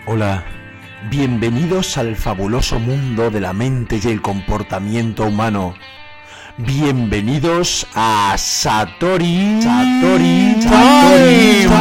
Hola, bienvenidos al fabuloso mundo de la mente y el comportamiento humano. Bienvenidos a Satori Time.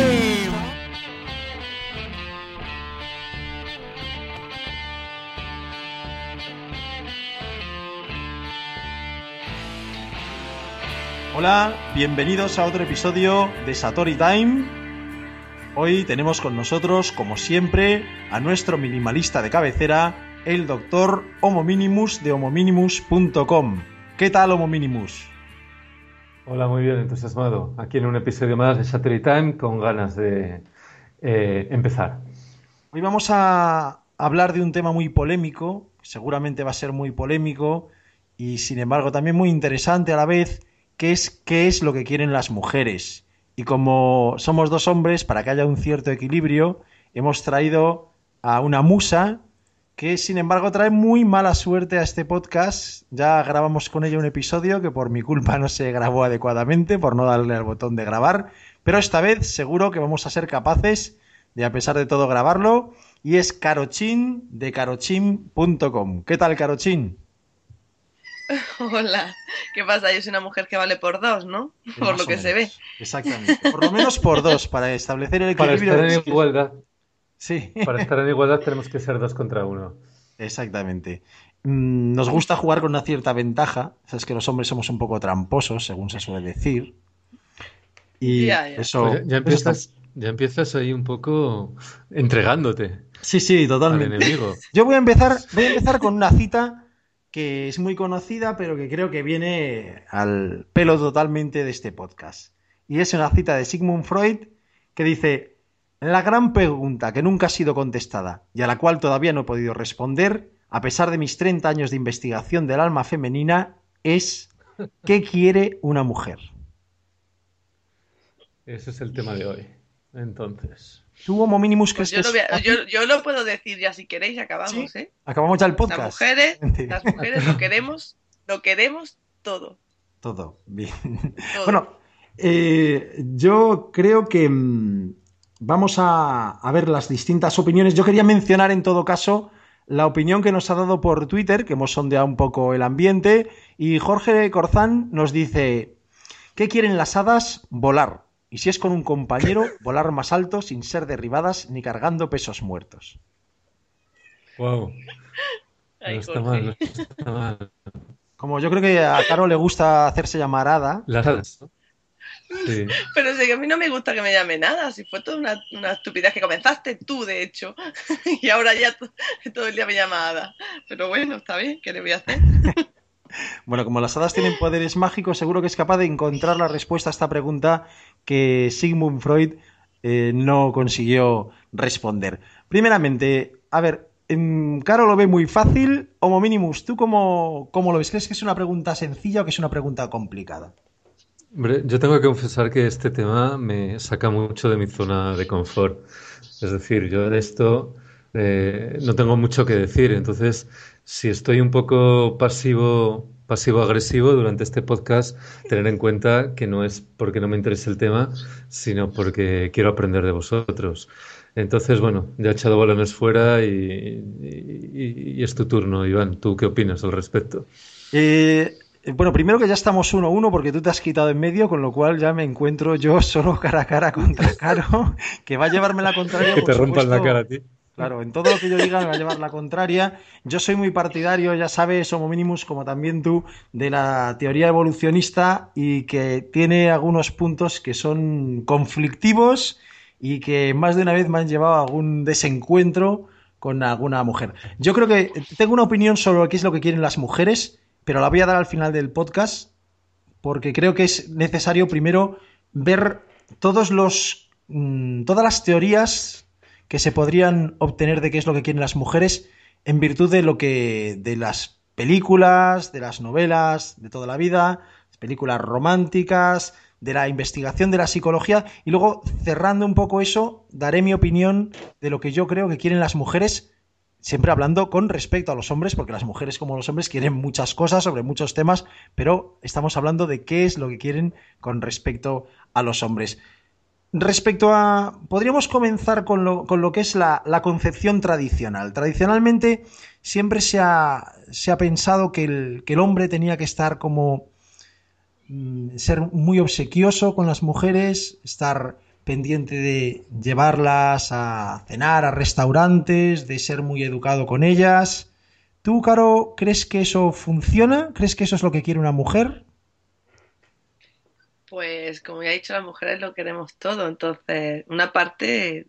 Hola, bienvenidos a otro episodio de Satori Time. Hoy tenemos con nosotros, como siempre, a nuestro minimalista de cabecera, el Dr. Homo Minimus de homominimus.com. ¿Qué tal, Homo Minimus? Hola, muy bien, entusiasmado. Aquí en un episodio más de Satori Time con ganas de empezar. Hoy vamos a hablar de un tema muy polémico, seguramente va a ser muy polémico y sin embargo también muy interesante a la vez, que es qué es lo que quieren las mujeres. Y como somos dos hombres, para que haya un cierto equilibrio, hemos traído a una musa que sin embargo trae muy mala suerte a este podcast. Ya grabamos con ella un episodio que por mi culpa no se grabó adecuadamente, por no darle al botón de grabar, pero esta vez seguro que vamos a ser capaces de, a pesar de todo, grabarlo. Y es Carochin de carochin.com. ¿Qué tal, Carochin? Hola, ¿qué pasa? Yo soy una mujer que vale por dos, ¿no? Por lo que se ve. Exactamente. Por lo menos por dos, para establecer el equilibrio. Para estar en igualdad. Sí. Para estar en igualdad tenemos que ser 2 contra 1. Exactamente. Nos gusta jugar con una cierta ventaja. Es que los hombres somos un poco tramposos, según se suele decir. Y Ya. eso... Pues ya empiezas ahí un poco entregándote Sí, totalmente. al enemigo. Yo voy a empezar con una cita que es muy conocida, pero que creo que viene al pelo totalmente de este podcast. Y es una cita de Sigmund Freud que dice: la gran pregunta que nunca ha sido contestada y a la cual todavía no he podido responder, a pesar de mis 30 años de investigación del alma femenina, es ¿qué quiere una mujer? Ese es el tema de hoy. Entonces, ¿Tú, Homo Minimus, Pues crees que es yo lo puedo decir ya si queréis, acabamos, ¿Sí? ¿eh? Acabamos ya el podcast. Las mujeres lo queremos todo. Todo, bien. Todo. Bueno, yo creo que vamos a ver las distintas opiniones. Yo quería mencionar en todo caso la opinión que nos ha dado por Twitter, que hemos sondeado un poco el ambiente, y Jorge Corzán nos dice: ¿qué quieren las hadas? Volar. Y si es con un compañero, volar más alto sin ser derribadas ni cargando pesos muertos. wow. Ay, No está Jorge. mal, no está mal. Como yo creo que a Caro le gusta hacerse llamar hada. Las hadas, ¿no? Sí. Pero sí que a mí no me gusta que me llame nada, si fue toda una estupidez que comenzaste tú, de hecho, y ahora ya todo el día me llama Ada. Pero bueno, está bien, ¿qué le voy a hacer? Bueno, como las hadas tienen poderes mágicos, seguro que es capaz de encontrar la respuesta a esta pregunta que Sigmund Freud no consiguió responder. Primeramente, a ver, Caro lo ve muy fácil. Homo Minimus, ¿tú cómo lo ves? ¿Crees que es una pregunta sencilla o que es una pregunta complicada? Hombre, yo tengo que confesar que este tema me saca mucho de mi zona de confort. Es decir, yo de esto no tengo mucho que decir. Entonces, si estoy un poco pasivo-agresivo durante este podcast, tener en cuenta que no es porque no me interese el tema, sino porque quiero aprender de vosotros. Entonces, bueno, ya he echado balones fuera y es tu turno, Iván. ¿Tú qué opinas al respecto? Bueno, primero que ya estamos 1-1 porque tú te has quitado en medio, con lo cual ya me encuentro yo solo cara a cara contra Caro, que va a llevarme la contraria. Que por te rompan la supuesto. cara a ti. Claro, en todo lo que yo diga me va a llevar la contraria. Yo soy muy partidario, ya sabes, Homo Minimus, como también tú, de la teoría evolucionista y que tiene algunos puntos que son conflictivos y que más de una vez me han llevado a algún desencuentro con alguna mujer. Yo creo que tengo una opinión sobre qué es lo que quieren las mujeres, pero la voy a dar al final del podcast porque creo que es necesario primero ver todas las teorías que se podrían obtener de qué es lo que quieren las mujeres en virtud de las películas, de las novelas de toda la vida, películas románticas, de la investigación de la psicología, y luego, cerrando un poco eso, daré mi opinión de lo que yo creo que quieren las mujeres, siempre hablando con respecto a los hombres, porque las mujeres como los hombres quieren muchas cosas sobre muchos temas, pero estamos hablando de qué es lo que quieren con respecto a los hombres. Respecto a... Podríamos comenzar con lo que es la concepción tradicional. Tradicionalmente siempre se ha pensado que el hombre tenía que estar como... ser muy obsequioso con las mujeres, estar pendiente de llevarlas a cenar a restaurantes, de ser muy educado con ellas. ¿Tú, Caro, crees que eso funciona? ¿Crees que eso es lo que quiere una mujer? Pues como ya he dicho, las mujeres lo queremos todo, entonces una parte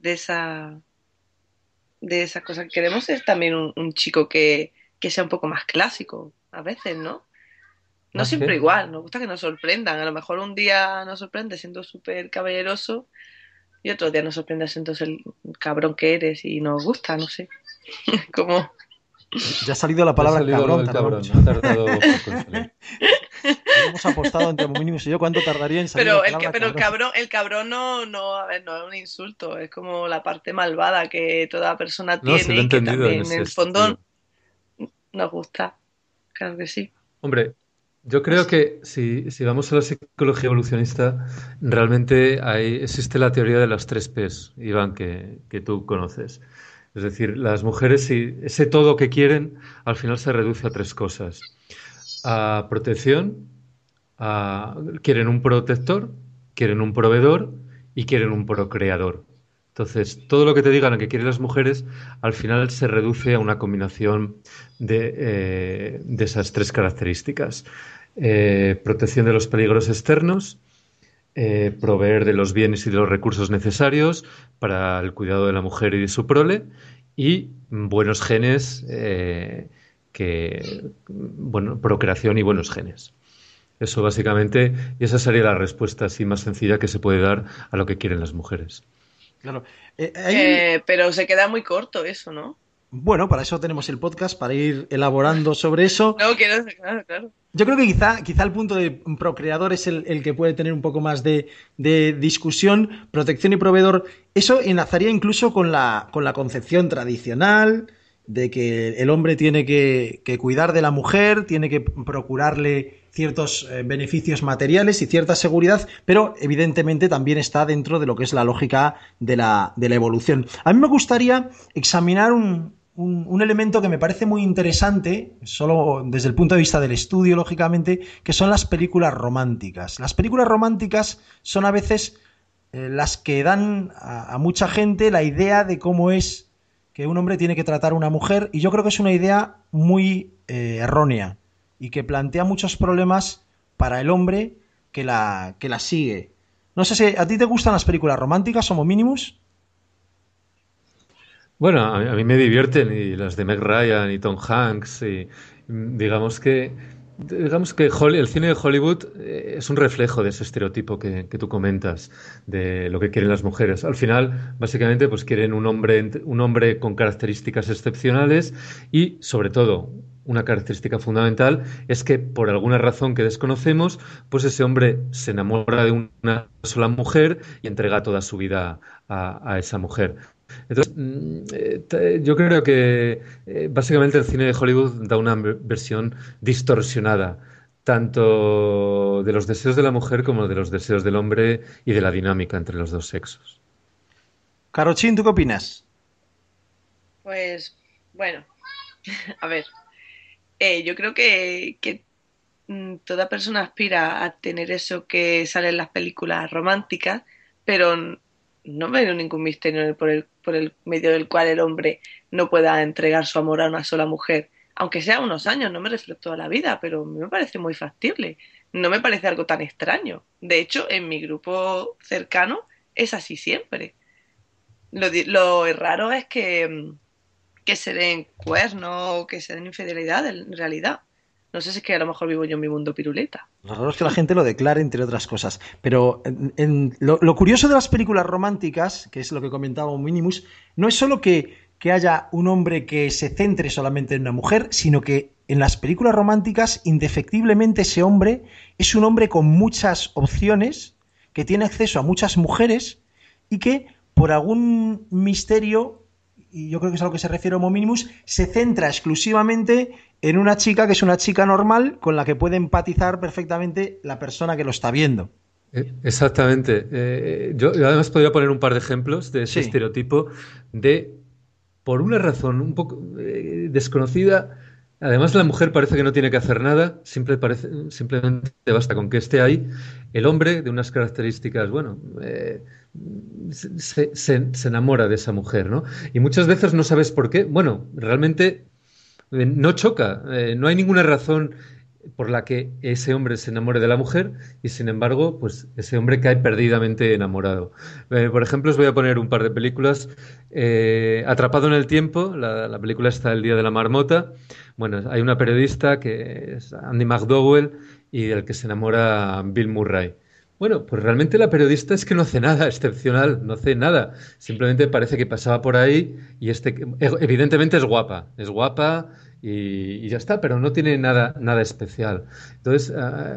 de esas cosas que queremos es también un chico que sea un poco más clásico, a veces, ¿no? No ¿Más siempre qué? igual, nos gusta que nos sorprendan, a lo mejor un día nos sorprende siendo súper caballeroso y otro día nos sorprende siendo el cabrón que eres y nos gusta, no sé, como... Ya ha salido la Ya ha palabra salido lo cabrón, del tardó cabrón, mucho. ha tardado poco en salir. Habíamos apostado entre Mínimos y yo cuánto tardaría en salir la palabra Pero cabrón. el cabrón no, a ver, no es un insulto, es como la parte malvada que toda persona No, sí lo he tiene y que entendido en también en ese el fondo sentido. nos gusta, claro que sí. Hombre, yo No creo sé. que si vamos a la psicología evolucionista, realmente existe la teoría de las tres Ps, Iván, que tú conoces. Es decir, las mujeres, si ese todo que quieren, al final se reduce a tres cosas. A protección, quieren un protector, quieren un proveedor y quieren un procreador. Entonces, todo lo que te digan que quieren las mujeres, al final se reduce a una combinación de esas tres características. Protección de los peligros externos, proveer de los bienes y de los recursos necesarios para el cuidado de la mujer y de su prole, y buenos genes, bueno, procreación y buenos genes. Eso básicamente, y esa sería la respuesta así más sencilla que se puede dar a lo que quieren las mujeres. Claro. Hay, Pero se queda muy corto eso, ¿no? bueno, para eso tenemos el podcast, para ir elaborando sobre eso. No, quiero, claro, claro. Yo creo que quizá el punto de procreador es el que puede tener un poco más de discusión, protección y proveedor. Eso enlazaría incluso con la concepción tradicional de que el hombre tiene que cuidar de la mujer, tiene que procurarle ciertos beneficios materiales y cierta seguridad, pero evidentemente también está dentro de lo que es la lógica de la evolución. A mí me gustaría examinar un elemento que me parece muy interesante, solo desde el punto de vista del estudio, lógicamente, que son las películas románticas. Las películas románticas son a veces las que dan a mucha gente la idea de cómo es que un hombre tiene que tratar a una mujer, y yo creo que es una idea muy errónea y que plantea muchos problemas para el hombre que la sigue. No sé si a ti te gustan las películas románticas, Homo Minimus. Bueno, a mí me divierten y las de Meg Ryan y Tom Hanks y digamos que el cine de Hollywood es un reflejo de ese estereotipo que tú comentas de lo que quieren las mujeres. Al final, básicamente, pues quieren un hombre con características excepcionales y, sobre todo, una característica fundamental es que por alguna razón que desconocemos, pues ese hombre se enamora de una sola mujer y entrega toda su vida a esa mujer. Entonces, yo creo que básicamente el cine de Hollywood da una versión distorsionada, tanto de los deseos de la mujer como de los deseos del hombre y de la dinámica entre los dos sexos. Carochín, ¿tú qué opinas? Pues, bueno, a ver, yo creo que toda persona aspira a tener eso que sale en las películas románticas, pero no veo ningún misterio por el medio del cual el hombre no pueda entregar su amor a una sola mujer. Aunque sea unos años, no me refiero a toda la vida, pero me parece muy factible. No me parece algo tan extraño. De hecho, en mi grupo cercano es así siempre. Lo raro es que se den cuernos o que se den infidelidad en realidad. No sé si es que a lo mejor vivo yo en mi mundo piruleta. Lo raro es que la gente lo declare, entre otras cosas. Pero lo curioso de las películas románticas, que es lo que comentaba Minimus, no es solo que haya un hombre que se centre solamente en una mujer, sino que en las películas románticas, indefectiblemente, ese hombre es un hombre con muchas opciones, que tiene acceso a muchas mujeres y que, por algún misterio, y yo creo que es a lo que se refiere Homo Minimus, se centra exclusivamente en una chica que es una chica normal con la que puede empatizar perfectamente la persona que lo está viendo. Exactamente. Yo además podría poner un par de ejemplos de ese Sí. estereotipo de, por una razón un poco desconocida, además la mujer parece que no tiene que hacer nada, simplemente basta con que esté ahí. El hombre, de unas características, bueno, se enamora de esa mujer, ¿no? Y muchas veces no sabes por qué. Bueno, realmente no choca, no hay ninguna razón por la que ese hombre se enamore de la mujer y sin embargo, pues ese hombre cae perdidamente enamorado. Por ejemplo, os voy a poner un par de películas. Atrapado en el tiempo, la película está El día de la marmota. Bueno, hay una periodista que es Andy McDowell y del que se enamora Bill Murray. Bueno, pues realmente la periodista es que no hace nada excepcional, no hace nada. Simplemente parece que pasaba por ahí y evidentemente es guapa y ya está, pero no tiene nada especial. Entonces,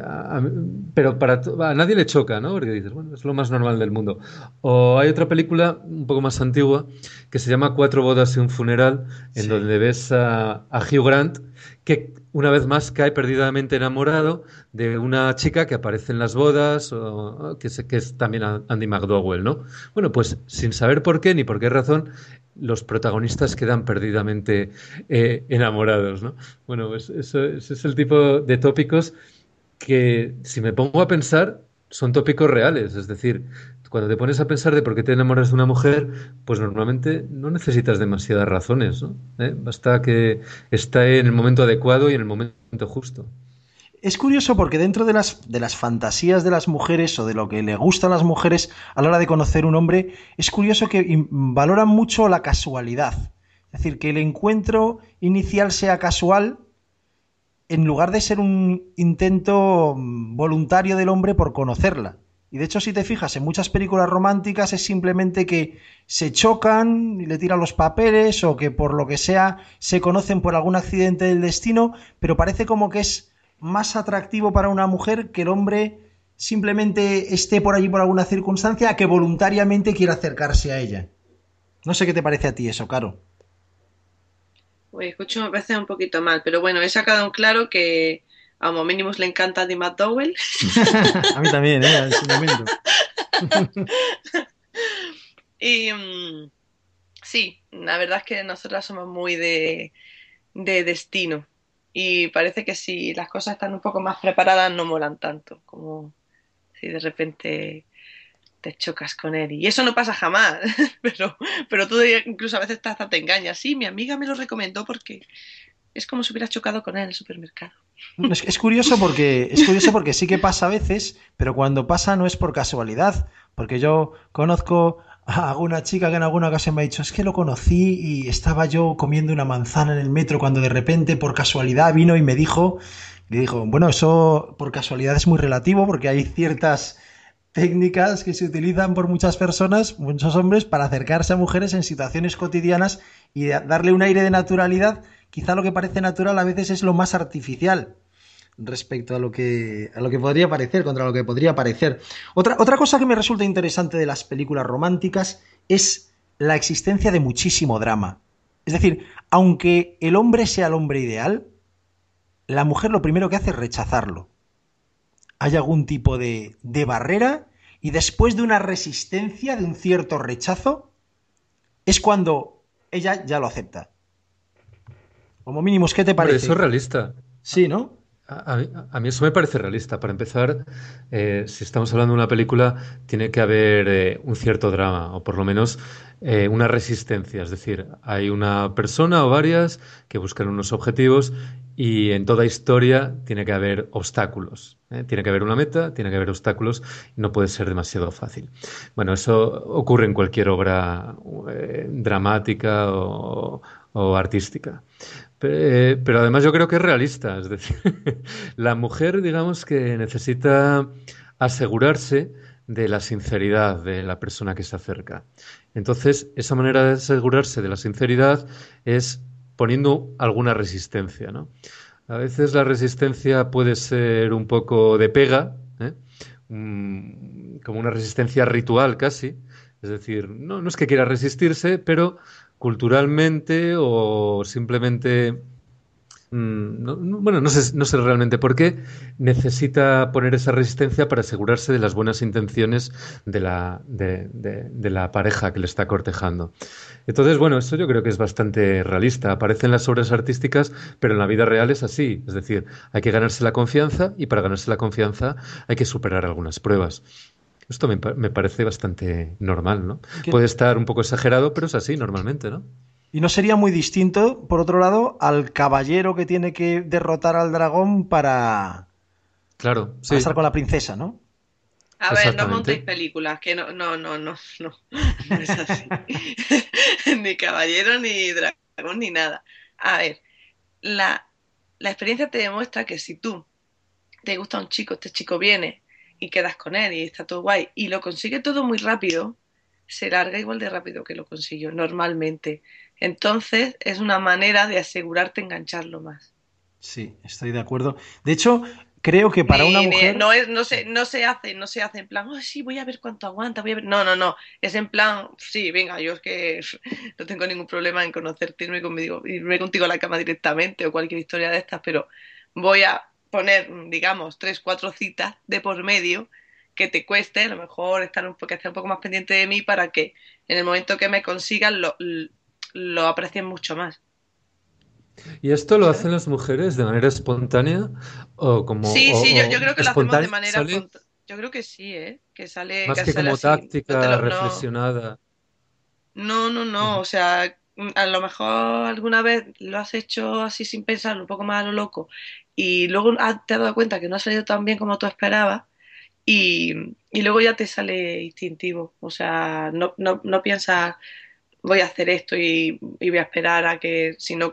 pero a nadie le choca, ¿no? Porque dices, bueno, es lo más normal del mundo. O hay otra película un poco más antigua que se llama Cuatro bodas y un funeral, en Sí. donde ves a Hugh Grant que una vez más cae perdidamente enamorado de una chica que aparece en las bodas, que es también Andy McDowell, ¿no? Bueno, pues sin saber por qué ni por qué razón, los protagonistas quedan perdidamente enamorados, ¿no? Bueno, pues ese es el tipo de tópicos que, si me pongo a pensar, son tópicos reales. Es decir, cuando te pones a pensar de por qué te enamoras de una mujer, pues normalmente no necesitas demasiadas razones, ¿no? Basta que esté en el momento adecuado y en el momento justo. Es curioso porque dentro de las fantasías de las mujeres o de lo que le gusta a las mujeres a la hora de conocer un hombre, es curioso que valoran mucho la casualidad. Es decir, que el encuentro inicial sea casual en lugar de ser un intento voluntario del hombre por conocerla. Y de hecho, si te fijas, en muchas películas románticas es simplemente que se chocan y le tiran los papeles o que por lo que sea se conocen por algún accidente del destino, pero parece como que es más atractivo para una mujer que el hombre simplemente esté por allí por alguna circunstancia que voluntariamente quiera acercarse a ella. No sé qué te parece a ti eso, Caro. Pues escucho, me parece un poquito mal, pero bueno, he sacado en claro que a Homo Minimus le encanta Andy McDowell. A mí también, en su momento. Y sí, la verdad es que nosotras somos muy de destino. Y parece que si las cosas están un poco más preparadas no molan tanto, como si de repente te chocas con él. Y eso no pasa jamás, pero tú incluso a veces hasta te engañas. Sí, mi amiga me lo recomendó porque es como si hubieras chocado con él en el supermercado. Es curioso porque sí que pasa a veces, pero cuando pasa no es por casualidad, porque yo conozco a alguna chica que en alguna ocasión me ha dicho, es que lo conocí y estaba yo comiendo una manzana en el metro cuando de repente por casualidad vino y me dijo, le dijo, bueno, eso por casualidad es muy relativo porque hay ciertas técnicas que se utilizan por muchas personas, muchos hombres, para acercarse a mujeres en situaciones cotidianas y darle un aire de naturalidad. Quizá lo que parece natural a veces es lo más artificial respecto a lo que podría parecer, contra lo que podría parecer. Otra cosa que me resulta interesante de las películas románticas es la existencia de muchísimo drama. Es decir, aunque el hombre sea el hombre ideal, la mujer lo primero que hace es rechazarlo. Hay algún tipo de barrera y después de una resistencia, de un cierto rechazo, es cuando ella ya lo acepta. Como mínimo, ¿qué te Hombre, eso es parece? realista. Sí, ¿no? A mí eso me parece realista. Para empezar, si estamos hablando de una película, tiene que haber un cierto drama, o por lo menos una resistencia. Es decir, hay una persona o varias que buscan unos objetivos y en toda historia tiene que haber obstáculos. Tiene que haber una meta, tiene que haber obstáculos y no puede ser demasiado fácil. Bueno, eso ocurre en cualquier obra dramática o artística. Pero además yo creo que es realista, es decir, la mujer, digamos que necesita asegurarse de la sinceridad de la persona que se acerca. Entonces, esa manera de asegurarse de la sinceridad es poniendo alguna resistencia, ¿no? A veces la resistencia puede ser un poco de pega, ¿eh? Como una resistencia ritual casi. Es decir, no es que quiera resistirse, pero culturalmente o simplemente Bueno, no sé realmente por qué necesita poner esa resistencia para asegurarse de las buenas intenciones de la pareja que le está cortejando. Entonces, bueno, eso yo creo que es bastante realista. Aparece en las obras artísticas, pero en la vida real es así. Es decir, hay que ganarse la confianza y para ganarse la confianza hay que superar algunas pruebas. Esto me parece bastante normal, ¿no? Que- Puede estar un poco exagerado, pero es así normalmente, ¿no? Y no sería muy distinto, por otro lado, al caballero que tiene que derrotar al dragón Claro, para estar sí, con la princesa, ¿no? A ver, no montéis exactamente. películas, que no es así. Ni caballero, ni dragón, ni nada. A ver, la, la experiencia te demuestra que si tú te gusta un chico, este chico viene y quedas con él y está todo guay y lo consigue todo muy rápido, se larga igual de rápido que lo consiguió normalmente. Entonces es una manera de asegurarte engancharlo más. Sí, estoy de acuerdo. De hecho, creo que para una mujer, No es, no se hace en plan, oh, sí, voy a ver cuánto aguanta, voy a ver. No. Es en plan, sí, venga, yo es que no tengo ningún problema en conocerte, irme contigo a la cama directamente o cualquier historia de estas, pero voy a poner, digamos, tres, cuatro citas de por medio que te cueste, a lo mejor estar un poco más pendiente de mí para que en el momento que me consigan lo aprecien mucho más. ¿Y esto lo ¿Sabes? hacen las mujeres de manera espontánea o Sí, yo o creo que lo hacemos de espontánea manera sale espontánea. Yo creo que sí, ¿eh? más Que que sale como así. táctica reflexionada? No. Ujú. O sea, a lo mejor alguna vez lo has hecho así sin pensarlo, un poco más a lo loco, y luego te has dado cuenta que no ha salido tan bien como tú esperabas, y, y luego ya te sale instintivo. O sea, no piensas, voy a hacer esto y voy a esperar a que, sino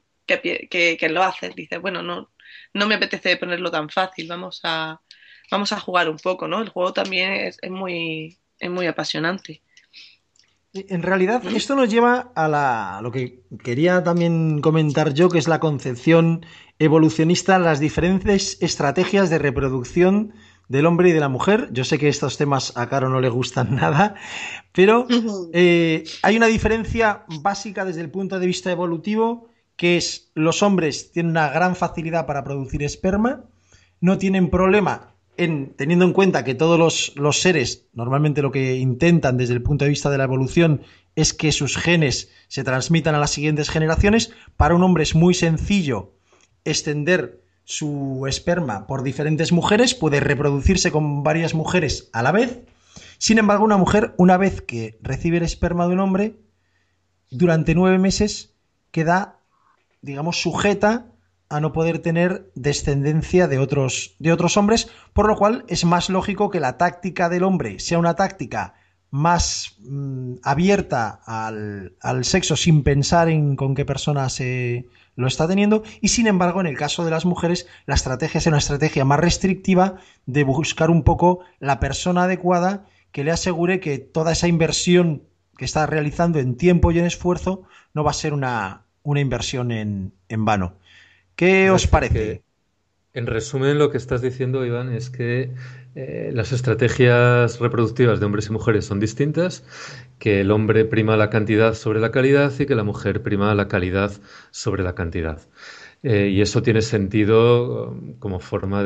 que lo haces. Dices, bueno, no me apetece ponerlo tan fácil, vamos a jugar un poco, ¿no? El juego también es muy apasionante. en realidad, ¿Mm? esto nos lleva a lo que quería también comentar yo, que es la concepción evolucionista, las diferentes estrategias de reproducción del hombre y de la mujer. Yo sé que estos temas a Caro no le gustan nada, pero hay una diferencia básica desde el punto de vista evolutivo, que es los hombres tienen una gran facilidad para producir esperma, no tienen problema teniendo en cuenta que todos los seres normalmente lo que intentan desde el punto de vista de la evolución es que sus genes se transmitan a las siguientes generaciones. Para un hombre es muy sencillo extender su esperma por diferentes mujeres, puede reproducirse con varias mujeres a la vez. Sin embargo, una mujer, una vez que recibe el esperma de un hombre, durante 9 meses queda, digamos, sujeta a no poder tener descendencia de otros hombres, por lo cual es más lógico que la táctica del hombre sea una táctica más abierta al sexo sin pensar en con qué persona se lo está teniendo, y sin embargo en el caso de las mujeres la estrategia es una estrategia más restrictiva de buscar un poco la persona adecuada que le asegure que toda esa inversión que está realizando en tiempo y en esfuerzo no va a ser una inversión en vano. ¿Qué Es os decir, parece? que en resumen lo que estás diciendo, Iván, es que las estrategias reproductivas de hombres y mujeres son distintas, que el hombre prima la cantidad sobre la calidad y que la mujer prima la calidad sobre la cantidad. Y eso tiene sentido como forma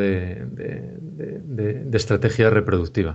de estrategia reproductiva.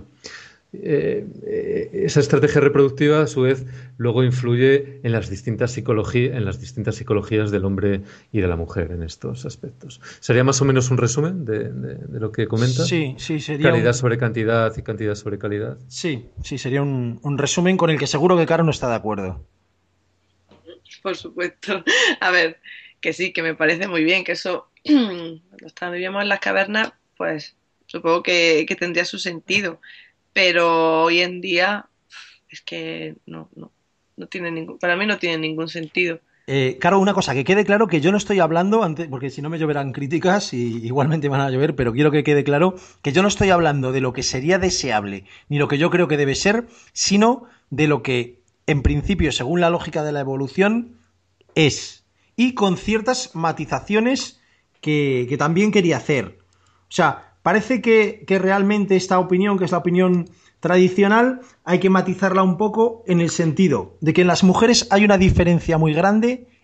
Esa estrategia reproductiva, a su vez, luego influye en en las distintas psicologías del hombre y de la mujer en estos aspectos. ¿Sería más o menos un resumen de lo que comentas? Sí, sería Calidad sobre cantidad y cantidad sobre calidad. sí, sería un resumen con el que seguro que Caro no está de acuerdo. Por supuesto. A ver, que sí, que me parece muy bien, que eso, cuando vivíamos en las cavernas, pues supongo que tendría su sentido, pero hoy en día es que no tiene para mí no tiene ningún sentido. Caro, una cosa, que quede claro que yo no estoy hablando, porque si no me lloverán críticas y igualmente van a llover, pero quiero que quede claro que yo no estoy hablando de lo que sería deseable ni lo que yo creo que debe ser, sino de lo que, en principio, según la lógica de la evolución, es. Y con ciertas matizaciones que también quería hacer. O sea, parece que realmente esta opinión, que es la opinión tradicional, hay que matizarla un poco en el sentido de que en las mujeres hay una diferencia muy grande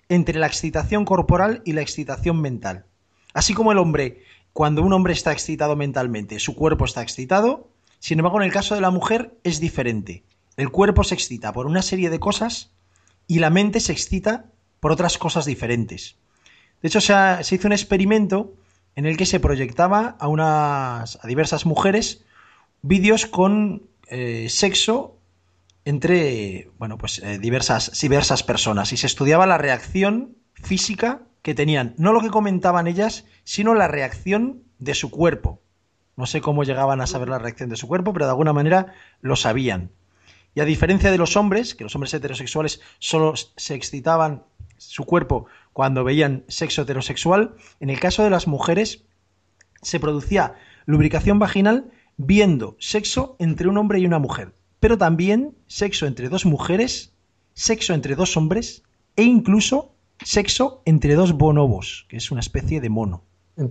entre la excitación corporal y la excitación mental. Así como el hombre, cuando un hombre está excitado mentalmente, su cuerpo está excitado, sin embargo, en el caso de la mujer es diferente. El cuerpo se excita por una serie de cosas y la mente se excita por otras cosas diferentes. De hecho, se hizo un experimento en el que se proyectaba a diversas mujeres vídeos con sexo entre diversas personas, y se estudiaba la reacción física que tenían, no lo que comentaban ellas, sino la reacción de su cuerpo. No sé cómo llegaban a saber la reacción de su cuerpo, pero de alguna manera lo sabían. Y a diferencia de los hombres, que los hombres heterosexuales solo se excitaban su cuerpo cuando veían sexo heterosexual, en el caso de las mujeres se producía lubricación vaginal viendo sexo entre un hombre y una mujer, pero también sexo entre dos mujeres, sexo entre dos hombres e incluso sexo entre dos bonobos, que es una especie de mono.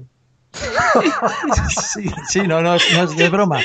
Sí, no es broma.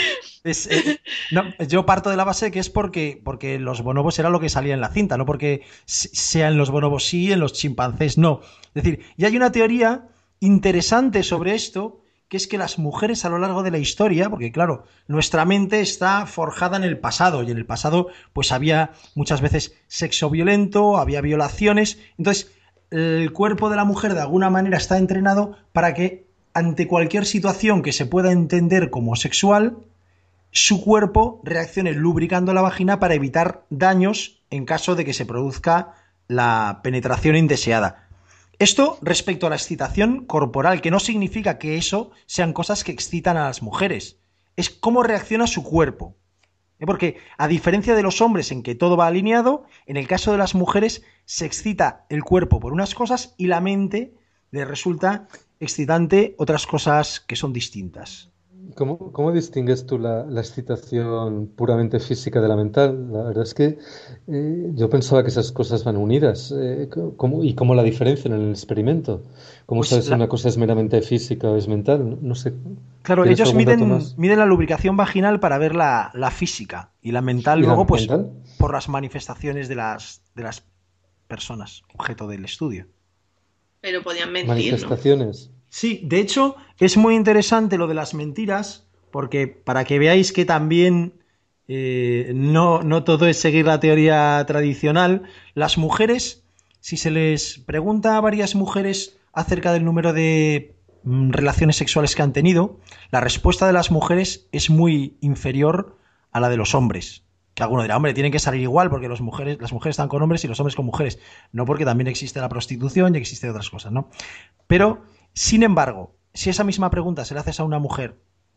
Yo parto de la base que es porque los bonobos era lo que salía en la cinta, no porque sean los bonobos sí, en los chimpancés no. Es decir, y hay una teoría interesante sobre esto, que es que las mujeres a lo largo de la historia, porque claro, nuestra mente está forjada en el pasado, y en el pasado pues había muchas veces sexo violento, había violaciones, entonces el cuerpo de la mujer de alguna manera está entrenado para que ante cualquier situación que se pueda entender como sexual, su cuerpo reaccione lubricando la vagina para evitar daños en caso de que se produzca la penetración indeseada. Esto respecto a la excitación corporal, que no significa que eso sean cosas que excitan a las mujeres. Es cómo reacciona su cuerpo. Porque a diferencia de los hombres en que todo va alineado, en el caso de las mujeres se excita el cuerpo por unas cosas y la mente le resulta excitante otras cosas que son distintas. ¿Cómo distingues tú la excitación puramente física de la mental? La verdad es que yo pensaba que esas cosas van unidas. ¿Cómo la diferencian en el experimento? ¿Cómo Pues sabes si una cosa es meramente física o es mental? No sé. Claro, ¿Tienes ellos algún dato más? miden la lubricación vaginal para ver la física, y la mental ¿Y la luego pues mental? por las manifestaciones de las personas, objeto del estudio. Pero podían mentir, ¿no? Manifestaciones. Sí, de hecho, es muy interesante lo de las mentiras, porque para que veáis que también no todo es seguir la teoría tradicional, las mujeres, si se les pregunta a varias mujeres acerca del número de relaciones sexuales que han tenido, la respuesta de las mujeres es muy inferior a la de los hombres. Que alguno dirá, hombre, tienen que salir igual porque las mujeres están con hombres y los hombres con mujeres. No, porque también existe la prostitución y existen otras cosas, ¿no? Pero, sin embargo, si esa misma pregunta se la haces a una mujer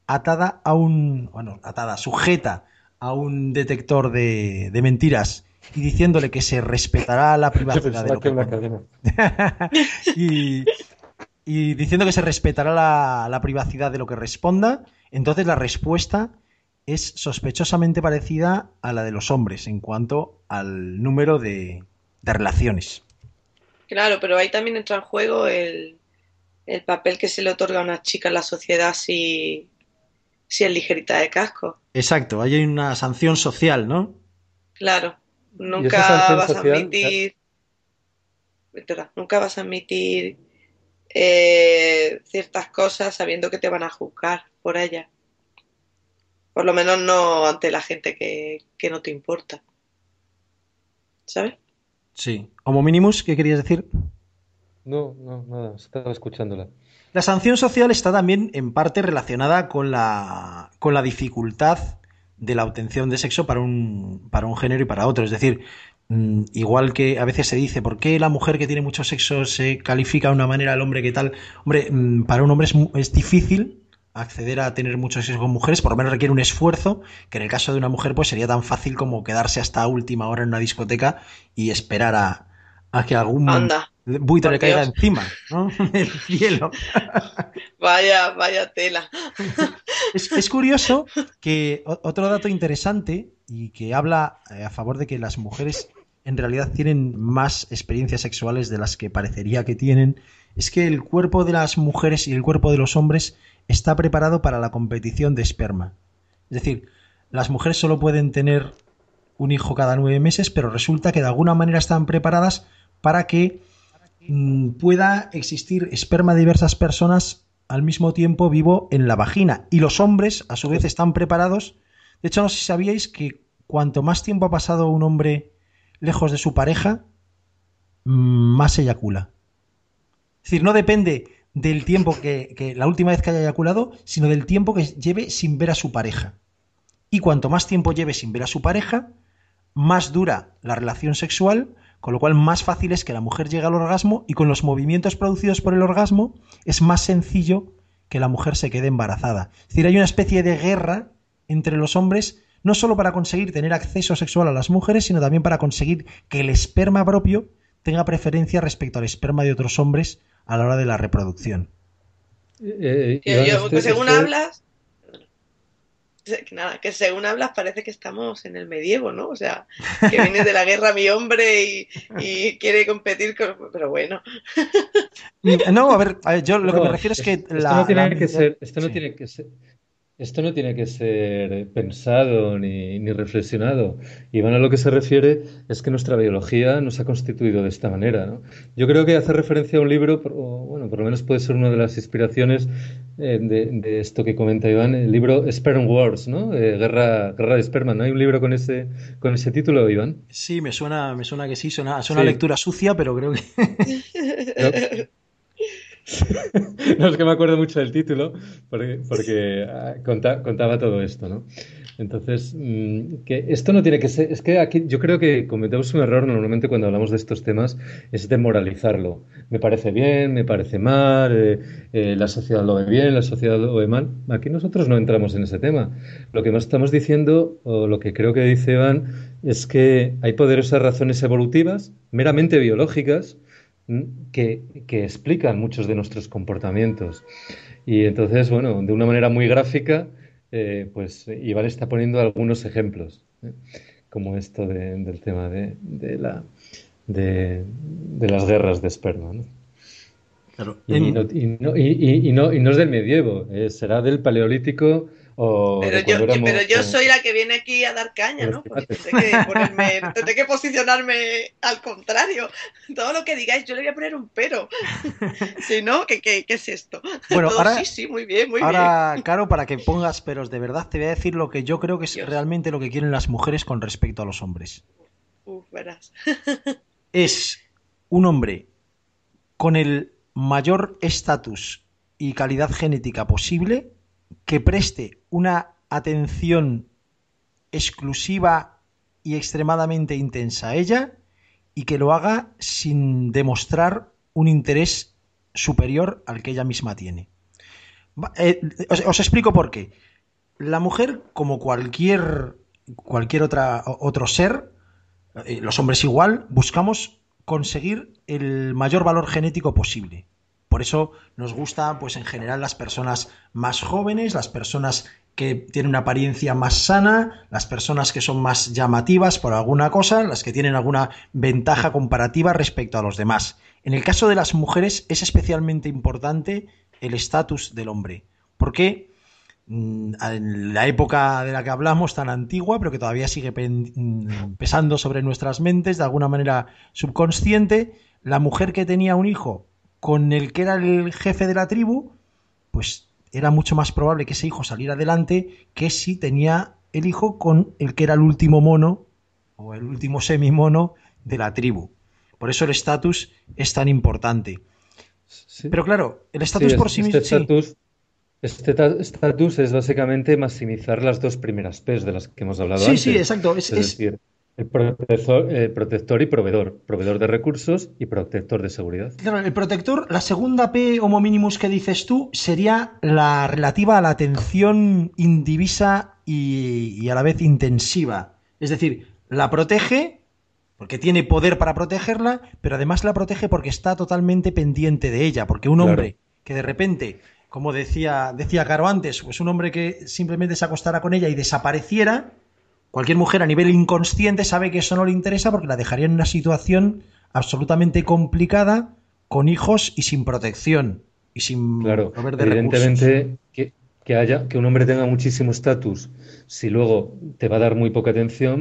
sujeta a un detector de mentiras y diciéndole que se respetará la Yo privacidad de pensaba lo que que una cadena. y, y diciendo que se respetará la privacidad de lo que responda, entonces la respuesta es sospechosamente parecida a la de los hombres en cuanto al número de relaciones. Claro, pero ahí también entra en juego el papel que se le otorga a una chica en la sociedad si es ligerita de casco. Exacto, ahí hay una sanción social, ¿no? Claro, Y esa nunca sanción vas a social, admitir, nunca vas a admitir ciertas cosas sabiendo que te van a juzgar por ellas. Por lo menos no ante la gente que no te importa. ¿Sabes? Sí. Homo minimus, ¿qué querías decir? no, nada, estaba escuchándola. La sanción social está también en parte relacionada con la dificultad de la obtención de sexo para un género y para otro. Es decir, igual que a veces se dice, ¿por qué la mujer que tiene mucho sexo se califica de una manera al hombre que tal? Hombre, para un hombre es difícil acceder a tener mucho sexo con mujeres, por lo menos requiere un esfuerzo, que en el caso de una mujer pues sería tan fácil como quedarse hasta última hora en una discoteca y esperar a que algún Anda, buitre le por caiga Dios. encima, ¿no? Del cielo. Vaya tela. Es curioso que otro dato interesante y que habla a favor de que las mujeres en realidad tienen más experiencias sexuales de las que parecería que tienen, es que el cuerpo de las mujeres y el cuerpo de los hombres está preparado para la competición de esperma. Es decir, las mujeres solo pueden tener un hijo cada 9 meses, pero resulta que de alguna manera están preparadas para que pueda existir esperma de diversas personas al mismo tiempo vivo en la vagina. Y los hombres, a su vez, están preparados. De hecho, no sé si sabíais que cuanto más tiempo ha pasado un hombre lejos de su pareja, más eyacula. Es decir, no depende del tiempo que la última vez que haya eyaculado, sino del tiempo que lleve sin ver a su pareja. Y cuanto más tiempo lleve sin ver a su pareja, más dura la relación sexual, con lo cual más fácil es que la mujer llegue al orgasmo, y con los movimientos producidos por el orgasmo es más sencillo que la mujer se quede embarazada. Es decir, hay una especie de guerra entre los hombres, no solo para conseguir tener acceso sexual a las mujeres, sino también para conseguir que el esperma propio tenga preferencia respecto al esperma de otros hombres a la hora de la reproducción. Que según hablas, que según hablas parece que estamos en el medievo, ¿no? O sea, que viene de la guerra mi hombre y quiere competir con... Pero bueno. No, a ver, yo lo que me refiero es que esto no tiene que ser, esto no tiene que ser pensado ni reflexionado. Y bueno, a lo que se refiere es que nuestra biología nos ha constituido de esta manera, ¿no? Yo creo que hace referencia a un libro, o, bueno, por lo menos puede ser una de las inspiraciones de esto que comenta Iván, el libro Sperm Wars, ¿no? Guerra de esperma. ¿No hay un libro con ese título, Iván? Sí, me suena que sí, suena lectura sucia, pero creo que... No, es que me acuerdo mucho del título porque contaba todo esto, ¿no? Entonces, que esto no tiene que ser... Es que aquí yo creo que cometemos un error normalmente cuando hablamos de estos temas, es de moralizarlo. Me parece bien, me parece mal, la sociedad lo ve bien, la sociedad lo ve mal. Aquí nosotros no entramos en ese tema. Lo que más estamos diciendo, o lo que creo que dice Iván, es que hay poderosas razones evolutivas, meramente biológicas, que explican muchos de nuestros comportamientos. Y entonces, bueno, de una manera muy gráfica, pues Iván está poniendo algunos ejemplos, como esto del tema de las guerras de esperma, ¿no? Claro. Y no es del medievo, será del paleolítico o pero yo soy la que viene aquí a dar caña, ¿no? Pues tendré que posicionarme al contrario. Todo lo que digáis, yo le voy a poner un pero. Si no, ¿qué es esto? Bueno, ahora, sí, muy bien, muy ahora, bien. Caro, para que pongas peros de verdad, te voy a decir lo que yo creo que es realmente lo que quieren las mujeres con respecto a los hombres. Verás. Es un hombre con el mayor estatus y calidad genética posible, que preste una atención exclusiva y extremadamente intensa a ella, y que lo haga sin demostrar un interés superior al que ella misma tiene. Os explico por qué. La mujer, como cualquier otro ser, los hombres igual, buscamos conseguir el mayor valor genético posible. Por eso nos gusta, pues en general, las personas más jóvenes, las personas que tienen una apariencia más sana, las personas que son más llamativas por alguna cosa, las que tienen alguna ventaja comparativa respecto a los demás. En el caso de las mujeres es especialmente importante el estatus del hombre. ¿Por qué? En la época de la que hablamos, tan antigua, pero que todavía sigue pesando sobre nuestras mentes de alguna manera subconsciente, la mujer que tenía un hijo con el que era el jefe de la tribu, pues era mucho más probable que ese hijo saliera adelante que si tenía el hijo con el que era el último mono o el último semimono de la tribu. Por eso el estatus es tan importante. Sí. Pero claro, el estatus por sí mismo... Este estatus es básicamente maximizar las dos primeras P's de las que hemos hablado antes. Sí, exacto. Es decir, el protector y proveedor de recursos y protector de seguridad. Claro, el protector, la segunda P homo minimus que dices tú, sería la relativa a la atención indivisa y a la vez intensiva. Es decir, la protege porque tiene poder para protegerla, pero además la protege porque está totalmente pendiente de ella. Porque un hombre que de repente, como decía Caro antes, pues un hombre que simplemente se acostara con ella y desapareciera, cualquier mujer a nivel inconsciente sabe que eso no le interesa porque la dejaría en una situación absolutamente complicada, con hijos y sin protección y sin proveer de evidentemente recursos. Que un hombre tenga muchísimo estatus, si luego te va a dar muy poca atención,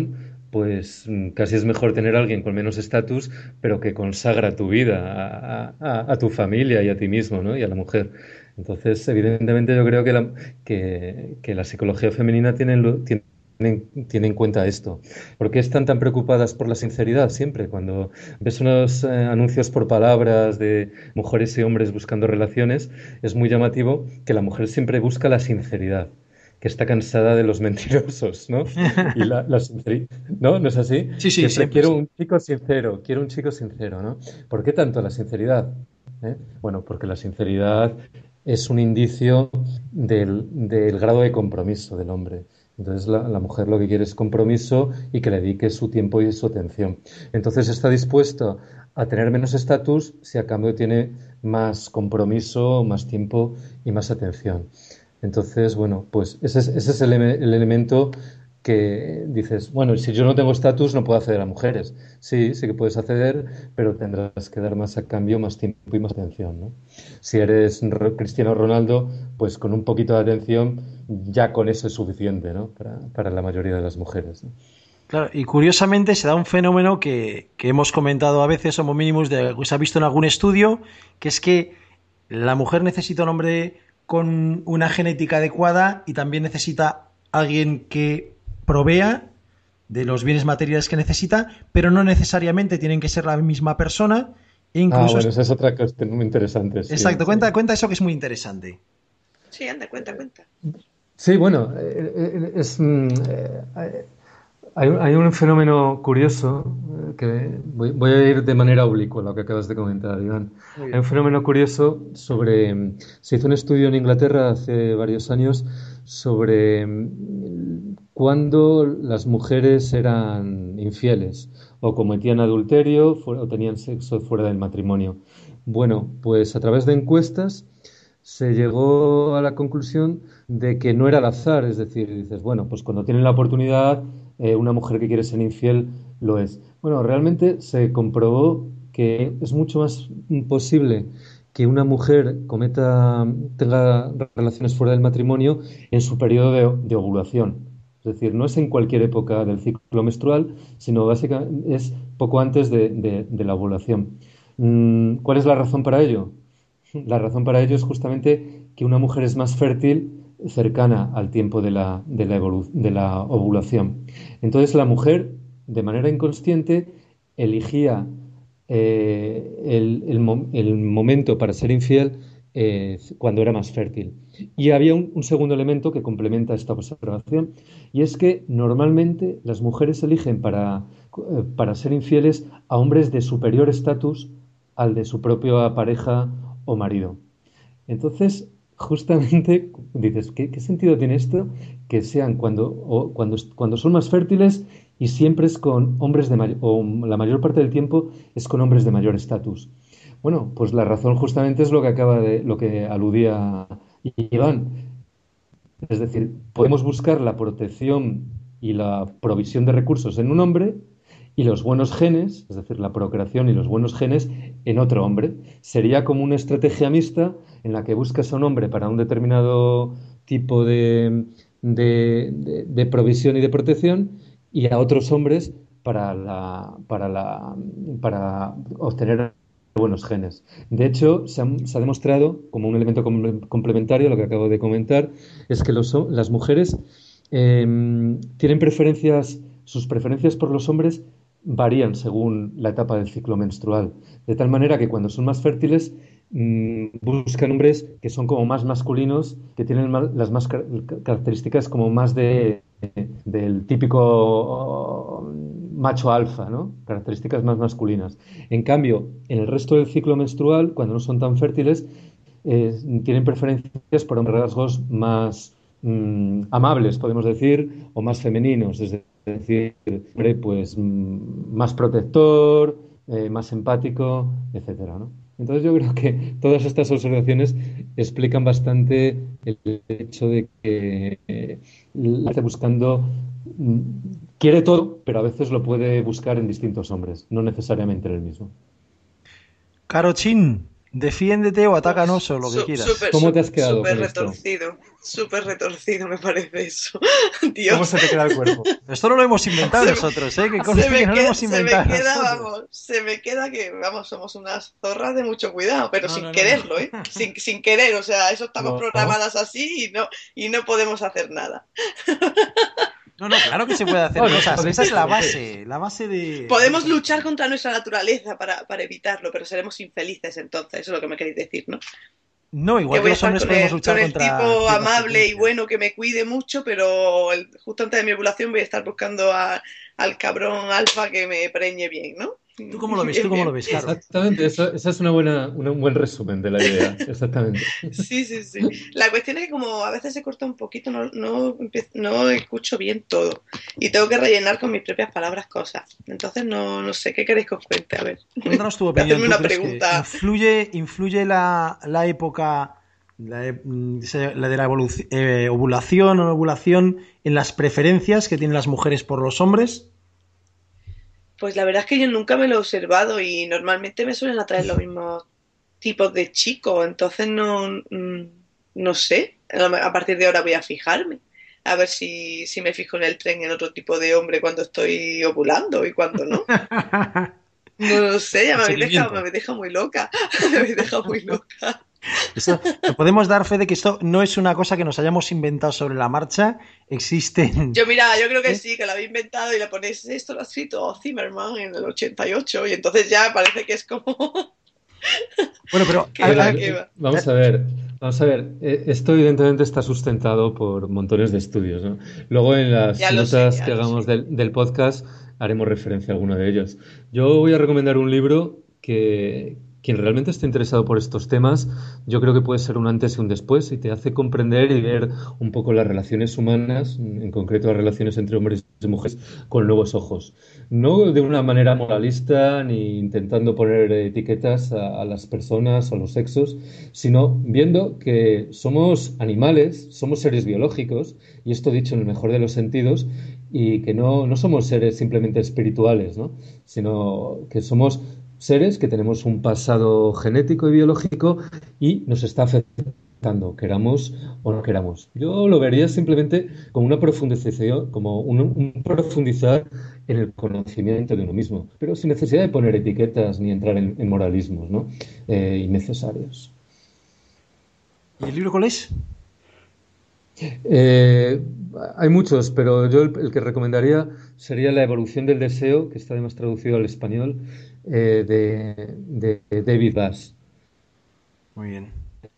pues casi es mejor tener a alguien con menos estatus, pero que consagra tu vida a tu familia y a ti mismo, ¿no? Y a la mujer. Entonces, evidentemente, yo creo que la psicología femenina tiene en cuenta esto. ¿Por qué están tan preocupadas por la sinceridad siempre? Cuando ves unos anuncios por palabras de mujeres y hombres buscando relaciones, es muy llamativo que la mujer siempre busca la sinceridad, que está cansada de los mentirosos, ¿no? Y ¿no? ¿No es así? Sí, sí, Siempre siempre, siempre. quiero un chico sincero, ¿no? ¿Por qué tanto la sinceridad? Bueno, porque la sinceridad es un indicio del grado de compromiso del hombre. Entonces la mujer lo que quiere es compromiso y que le dedique su tiempo y su atención. Entonces está dispuesto a tener menos estatus si a cambio tiene más compromiso, más tiempo y más atención. Entonces, bueno, pues ese es el elemento que dices, bueno, si yo no tengo estatus no puedo acceder a mujeres. Sí, sí que puedes acceder, pero tendrás que dar más a cambio, más tiempo y más atención, ¿no? Si eres Cristiano Ronaldo, pues con un poquito de atención ya con eso es suficiente, ¿no? Para la mayoría de las mujeres, ¿no? Claro, y curiosamente se da un fenómeno que hemos comentado a veces, Homo mínimos, que se ha visto en algún estudio, que es que la mujer necesita un hombre con una genética adecuada y también necesita alguien que provea de los bienes materiales que necesita, pero no necesariamente tienen que ser la misma persona. E Ah, incluso, bueno, esa es otra cuestión muy interesante, sí, exacto, sí. cuenta eso que es muy interesante. Sí, anda, cuenta, cuenta. Sí, bueno, hay un fenómeno curioso que voy a ir de manera oblicua a lo que acabas de comentar, Iván. Muy Hay un bien. fenómeno curioso sobre... Se hizo un estudio en Inglaterra hace varios años sobre cuándo las mujeres eran infieles o cometían adulterio o tenían sexo fuera del matrimonio. Bueno, pues a través de encuestas se llegó a la conclusión de que no era al azar, es decir, dices, bueno, pues cuando tienen la oportunidad, una mujer que quiere ser infiel lo es. Bueno, realmente se comprobó que es mucho más posible que una mujer tenga relaciones fuera del matrimonio en su periodo de ovulación. Es decir, no es en cualquier época del ciclo menstrual, sino básicamente es poco antes de la ovulación. ¿Cuál es la razón para ello? La razón para ello es justamente que una mujer es más fértil cercana al tiempo de la ovulación. Entonces la mujer, de manera inconsciente, elegía el momento para ser infiel cuando era más fértil. Y había un segundo elemento que complementa esta observación, y es que normalmente las mujeres eligen para ser infieles a hombres de superior estatus al de su propia pareja o marido. Entonces, justamente dices, ¿qué sentido tiene esto? Que sean cuando son más fértiles y siempre es con hombres de mayor, o la mayor parte del tiempo es con hombres de mayor estatus. Bueno, pues la razón justamente es lo que aludía Iván. Es decir, podemos buscar la protección y la provisión de recursos en un hombre y los buenos genes, es decir, la procreación y los buenos genes en otro hombre. Sería como una estrategia mixta en la que buscas a un hombre para un determinado tipo de provisión y de protección y a otros hombres para obtener buenos genes. De hecho, se ha demostrado como un elemento complementario a lo que acabo de comentar, es que las mujeres tienen sus preferencias por los hombres varían según la etapa del ciclo menstrual. De tal manera que cuando son más fértiles, buscan hombres que son como más masculinos, que tienen las más características como más del típico macho alfa, ¿no? Características más masculinas. En cambio, en el resto del ciclo menstrual, cuando no son tan fértiles, tienen preferencias por rasgos más amables, podemos decir, o más femeninos, es decir, pues más protector, más empático, etcétera, ¿no? Entonces yo creo que todas estas observaciones explican bastante el hecho de que la está buscando, mm, quiere todo, pero a veces lo puede buscar en distintos hombres, no necesariamente en el mismo. Caro Chin, Defiéndete o atácanos o lo que quieras. ¿Cómo te has quedado con esto? Súper retorcido me parece eso. Dios. ¿Cómo se te queda el cuerpo? Esto no lo hemos inventado nosotros, ¿eh? Que conste que no lo hemos inventado nosotros. Se me queda que, vamos, somos unas zorras de mucho cuidado, pero No, sin no, no, quererlo, no. ¿eh? Sin querer, o sea, eso estamos No. programadas así y no podemos hacer nada. No, claro que se puede hacer Oye, cosas. joder, Esa es la base de... Podemos luchar contra nuestra naturaleza para evitarlo, pero seremos infelices entonces, eso es lo que me queréis decir, ¿no? No, igual que los hombres podemos luchar con el contra tipo ciertas amable y tendencias. bueno que me cuide mucho, pero justo antes de mi ovulación voy a estar buscando al cabrón alfa que me preñe bien, ¿no? ¿Tú cómo lo ves? ¿Tú cómo lo ves? Claro. Exactamente, esa es un buen resumen de la idea, exactamente. Sí. La cuestión es que como a veces se corta un poquito, no escucho bien todo. Y tengo que rellenar con mis propias palabras cosas. Entonces no sé, ¿qué queréis que os cuente? A ver. Cuéntanos tu opinión. Hacerme ¿Tú una crees pregunta. que influye la época, la de la ovulación o no ovulación en las preferencias que tienen las mujeres por los hombres? Pues la verdad es que yo nunca me lo he observado y normalmente me suelen atraer los mismos tipos de chicos, entonces no sé. A partir de ahora voy a fijarme. A ver si me fijo en el tren en otro tipo de hombre cuando estoy ovulando y cuando no. No lo sé, ya me habéis dejado muy loca. Me habéis dejado muy loca. Eso, podemos dar fe de que esto no es una cosa que nos hayamos inventado sobre la marcha. Existen. Yo creo que sí, que lo habéis inventado y le ponéis esto lo ha escrito Zimmerman en el 88 y entonces ya parece que es como... Bueno, pero vamos a ver. Esto evidentemente está sustentado por montones de estudios, ¿no? Luego en las notas que hagamos del podcast haremos referencia a alguno de ellos. Yo voy a recomendar un libro que quien realmente esté interesado por estos temas, yo creo que puede ser un antes y un después y te hace comprender y ver un poco las relaciones humanas, en concreto las relaciones entre hombres y mujeres, con nuevos ojos. No de una manera moralista ni intentando poner etiquetas a las personas o a los sexos, sino viendo que somos animales, somos seres biológicos, y esto dicho en el mejor de los sentidos, y que no somos seres simplemente espirituales, ¿no? Sino que somos seres que tenemos un pasado genético y biológico y nos está afectando, queramos o no queramos. Yo lo vería simplemente como una profundización, como un profundizar en el conocimiento de uno mismo, pero sin necesidad de poner etiquetas ni entrar en moralismos, ¿no? Innecesarios. ¿Y el libro cuál es? Hay muchos, pero yo el que recomendaría sería La evolución del deseo, que está además traducido al español, de David Bass. Muy bien.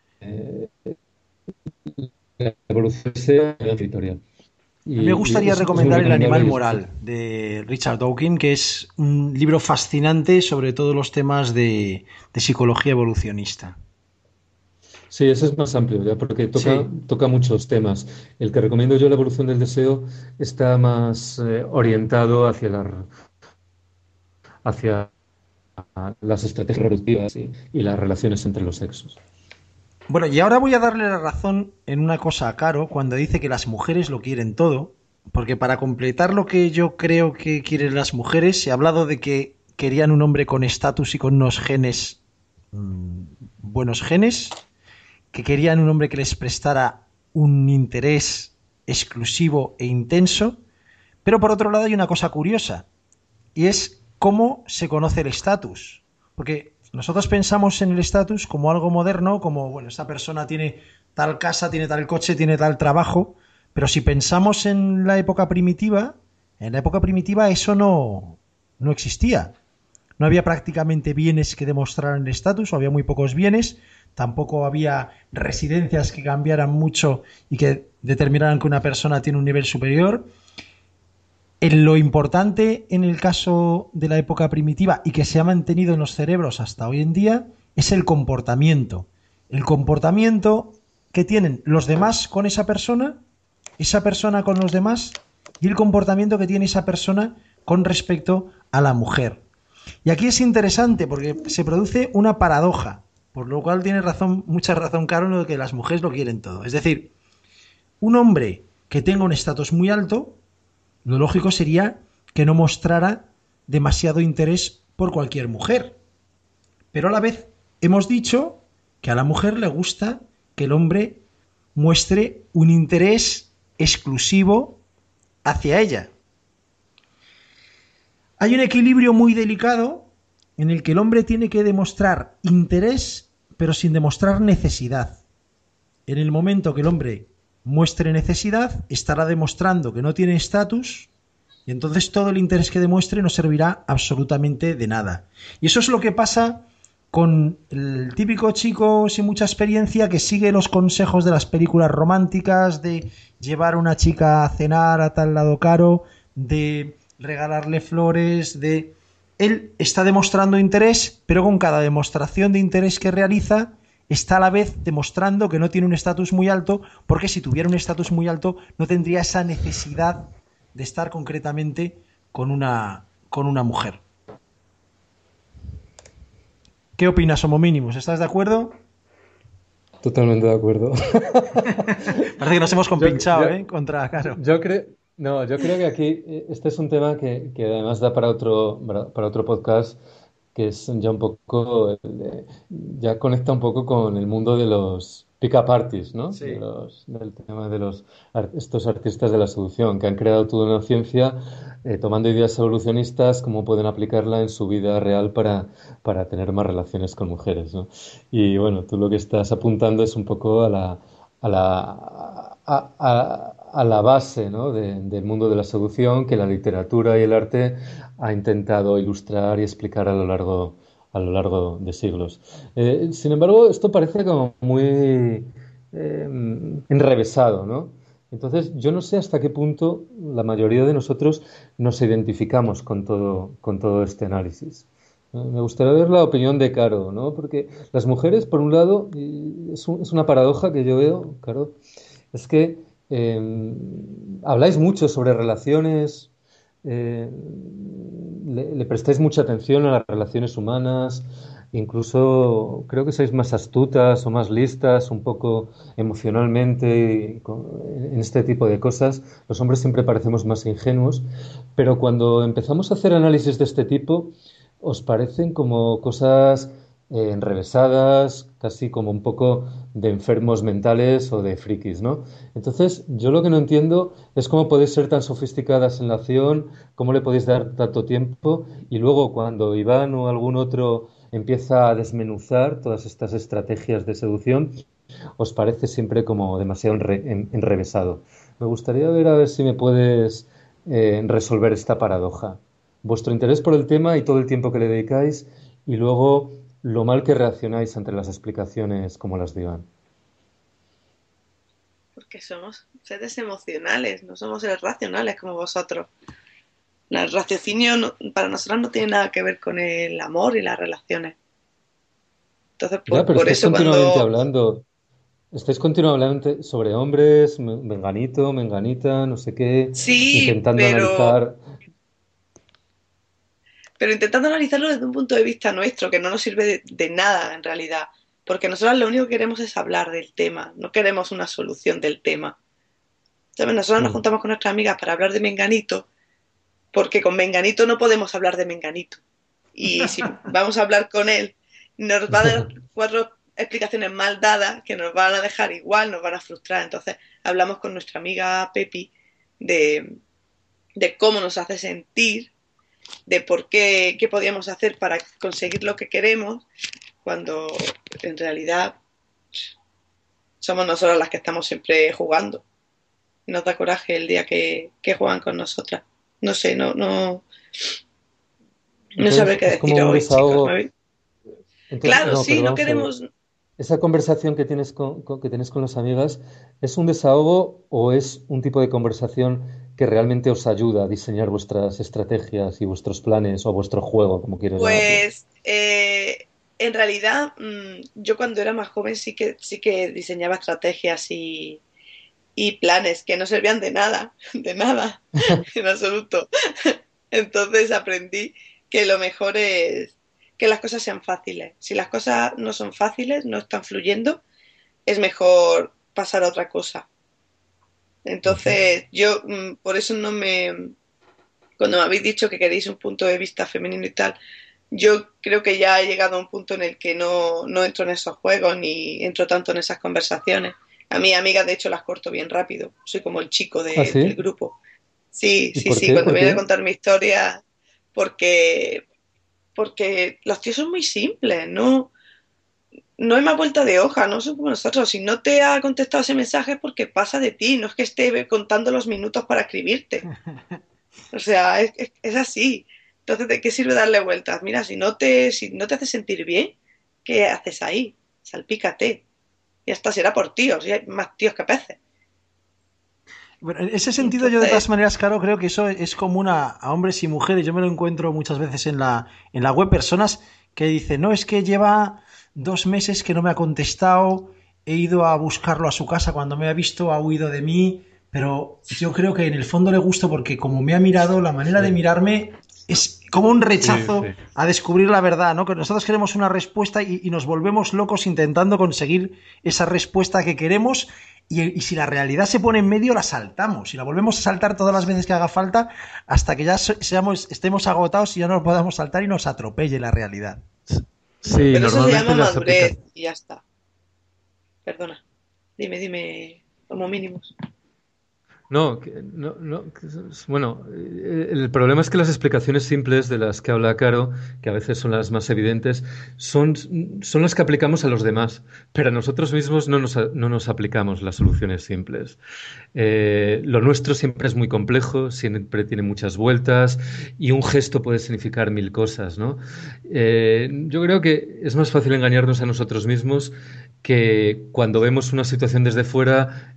La evolución del deseo editorial. A mí me gustaría recomendar El animal moral de Richard Dawkins, que es un libro fascinante sobre todos los temas de psicología evolucionista. Sí, ese es más amplio, ya porque toca muchos temas. El que recomiendo yo, La evolución del deseo, está más orientado hacia las estrategias reproductivas y las relaciones entre los sexos. Bueno, y ahora voy a darle la razón en una cosa a Caro cuando dice que las mujeres lo quieren todo, porque para completar lo que yo creo que quieren las mujeres, se ha hablado de que querían un hombre con estatus y con unos genes, buenos genes, que querían un hombre que les prestara un interés exclusivo e intenso, pero por otro lado hay una cosa curiosa, y es cómo se conoce el estatus, porque nosotros pensamos en el estatus como algo moderno, como, bueno, esta persona tiene tal casa, tiene tal coche, tiene tal trabajo, pero si pensamos en la época primitiva eso no existía. No había prácticamente bienes que demostraran el estatus, o había muy pocos bienes, tampoco había residencias que cambiaran mucho y que determinaran que una persona tiene un nivel superior. Lo importante en el caso de la época primitiva y que se ha mantenido en los cerebros hasta hoy en día es el comportamiento. El comportamiento que tienen los demás con esa persona con los demás y el comportamiento que tiene esa persona con respecto a la mujer. Y aquí es interesante porque se produce una paradoja, por lo cual tiene mucha razón Caro en lo de que las mujeres lo quieren todo. Es decir, un hombre que tenga un estatus muy alto, lo lógico sería que no mostrara demasiado interés por cualquier mujer. Pero a la vez, hemos dicho que a la mujer le gusta que el hombre muestre un interés exclusivo hacia ella. Hay un equilibrio muy delicado en el que el hombre tiene que demostrar interés, pero sin demostrar necesidad. En el momento que el hombre muestre necesidad, estará demostrando que no tiene estatus, y entonces todo el interés que demuestre no servirá absolutamente de nada. Y eso es lo que pasa con el típico chico sin mucha experiencia que sigue los consejos de las películas románticas, de llevar a una chica a cenar a tal lado caro, de regalarle flores, de... Él está demostrando interés, pero con cada demostración de interés que realiza está a la vez demostrando que no tiene un estatus muy alto, porque si tuviera un estatus muy alto no tendría esa necesidad de estar concretamente con una mujer. ¿Qué opinas, Homo Mínimos? ¿Estás de acuerdo? Totalmente de acuerdo. Parece que nos hemos Yo, compinchado, yo, Contra Caro. yo creo, no, yo creo que aquí este es un tema que además da para otro podcast, que es ya un poco, ya conecta un poco con el mundo de los pick-up artists, ¿no? Sí. Del tema de estos artistas de la seducción, que han creado toda una ciencia tomando ideas evolucionistas, cómo pueden aplicarla en su vida real para tener más relaciones con mujeres, ¿no? Y bueno, tú lo que estás apuntando es un poco a la base, ¿no? Del mundo de la seducción que la literatura y el arte ha intentado ilustrar y explicar a lo largo de siglos. Sin embargo, esto parece como muy enrevesado, ¿no? Entonces, yo no sé hasta qué punto la mayoría de nosotros nos identificamos con todo este análisis. Me gustaría ver la opinión de Caro, ¿no? Porque las mujeres, por un lado, y es una paradoja que yo veo, Caro, es que habláis mucho sobre relaciones, eh, le prestáis mucha atención a las relaciones humanas, incluso creo que sois más astutas o más listas un poco emocionalmente en este tipo de cosas. Los hombres siempre parecemos más ingenuos, pero cuando empezamos a hacer análisis de este tipo, os parecen como cosas enrevesadas, casi como un poco de enfermos mentales o de frikis, ¿no? Entonces, yo lo que no entiendo es cómo podéis ser tan sofisticadas en la acción, cómo le podéis dar tanto tiempo y luego cuando Iván o algún otro empieza a desmenuzar todas estas estrategias de seducción, os parece siempre como demasiado enrevesado. Me gustaría ver a ver si me puedes resolver esta paradoja. Vuestro interés por el tema y todo el tiempo que le dedicáis y luego lo mal que reaccionáis ante las explicaciones como las digan. Porque somos seres emocionales, no somos seres racionales como vosotros. El raciocinio para nosotros no tiene nada que ver con el amor y las relaciones. Entonces, Ya, pero por eso cuando... estáis continuamente sobre hombres, menganito, menganita, no sé qué, Sí, intentando analizar. pero intentando analizarlo desde un punto de vista nuestro, que no nos sirve de nada en realidad. Porque nosotros lo único que queremos es hablar del tema, no queremos una solución del tema. ¿Sabes? Nosotros nos Mm. juntamos con nuestras amigas para hablar de Menganito, porque con Menganito no podemos hablar de Menganito. Y si vamos a hablar con él, nos va a dar cuatro explicaciones mal dadas que nos van a dejar igual, nos van a frustrar. Entonces hablamos con nuestra amiga Pepi de, de cómo nos hace sentir, de por qué podíamos hacer para conseguir lo que queremos, cuando en realidad somos nosotras las que estamos siempre jugando. Nos da coraje el día que juegan con nosotras. No sé, no sabré Entonces qué es como decir un hoy, chicos. desahogo. Entonces, Claro, no, pero sí, no vamos a ver. queremos... ¿Esa conversación que tienes que tenés con las amigas es un desahogo o es un tipo de conversación que realmente os ayuda a diseñar vuestras estrategias y vuestros planes o vuestro juego, como quieras llamarlo? Pues en realidad yo cuando era más joven sí que diseñaba estrategias y planes que no servían de nada, en absoluto. Entonces aprendí que lo mejor es que las cosas sean fáciles. Si las cosas no son fáciles, no están fluyendo, es mejor pasar a otra cosa. Ujú. Entonces yo por eso no me... Cuando me habéis dicho que queréis un punto de vista femenino y tal, yo creo que ya he llegado a un punto en el que no entro en esos juegos ni entro tanto en esas conversaciones. A mis amigas, de hecho, las corto bien rápido. Soy como el chico ¿Ah, del sí? grupo. Sí, ¿Y sí, por sí, qué? cuando ¿Por me vienen a qué? contar mi historia, porque, porque los tíos son muy simples, no hay más vuelta de hoja, no son como nosotros. Si no te ha contestado ese mensaje es porque pasa de ti, no es que esté contando los minutos para escribirte. O sea, es así. Entonces, ¿de qué sirve darle vueltas? Mira, si no te hace sentir bien, ¿qué haces ahí? Salpícate. Y hasta será por tíos, y hay más tíos que peces. Bueno, en ese Y sentido, yo de todas entonces, maneras, claro, creo que eso es común a hombres y mujeres. Yo me lo encuentro muchas veces en la web, personas que dicen, no, es que lleva 2 meses que no me ha contestado, he ido a buscarlo a su casa cuando me ha visto, ha huido de mí, pero yo creo que en el fondo le gusto porque como me ha mirado, la manera de Sí, mirarme es como un sí, rechazo sí. a descubrir la verdad, ¿no? Que nosotros queremos una respuesta y nos volvemos locos intentando conseguir esa respuesta que queremos y si la realidad se pone en medio, la saltamos y la volvemos a saltar todas las veces que haga falta hasta que ya estemos agotados y ya no lo podamos saltar y nos atropelle la realidad. Sí, pero eso se normalmente llama las madurez aplicaciones. y ya está. Perdona. Dime, como mínimos. No, bueno, el problema es que las explicaciones simples de las que habla Caro, que a veces son las más evidentes, son las que aplicamos a los demás, pero a nosotros mismos no nos aplicamos las soluciones simples. Lo nuestro siempre es muy complejo, siempre tiene muchas vueltas y un gesto puede significar mil cosas, ¿no? Yo creo que es más fácil engañarnos a nosotros mismos que cuando vemos una situación desde fuera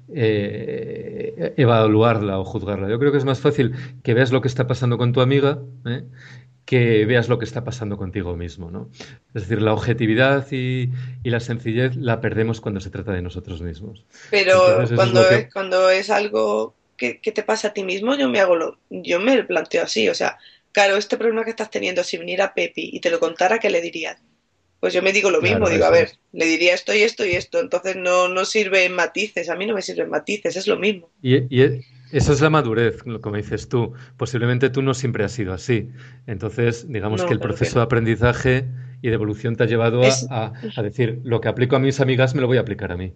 evaluarla o juzgarla. Yo creo que es más fácil que veas lo que está pasando con tu amiga, que veas lo que está pasando contigo mismo, ¿no? Es decir, la objetividad y la sencillez la perdemos cuando se trata de nosotros mismos. Pero Entonces, eso es lo que... cuando es algo que te pasa a ti mismo, yo me lo planteo así. O sea, claro, este problema que estás teniendo, si viniera Pepi y te lo contara, ¿qué le dirías? Pues yo me digo lo mismo, Claro, digo, a eso ver, es. le diría esto y esto y esto. Entonces no sirve en matices, a mí no me sirven matices, es lo mismo. Eso es la madurez, como dices tú. Posiblemente tú no siempre has sido así. Entonces, digamos que No, el claro que proceso de no. aprendizaje y de evolución te ha llevado Es, a decir, lo que aplico a mis amigas me lo voy a aplicar a mí.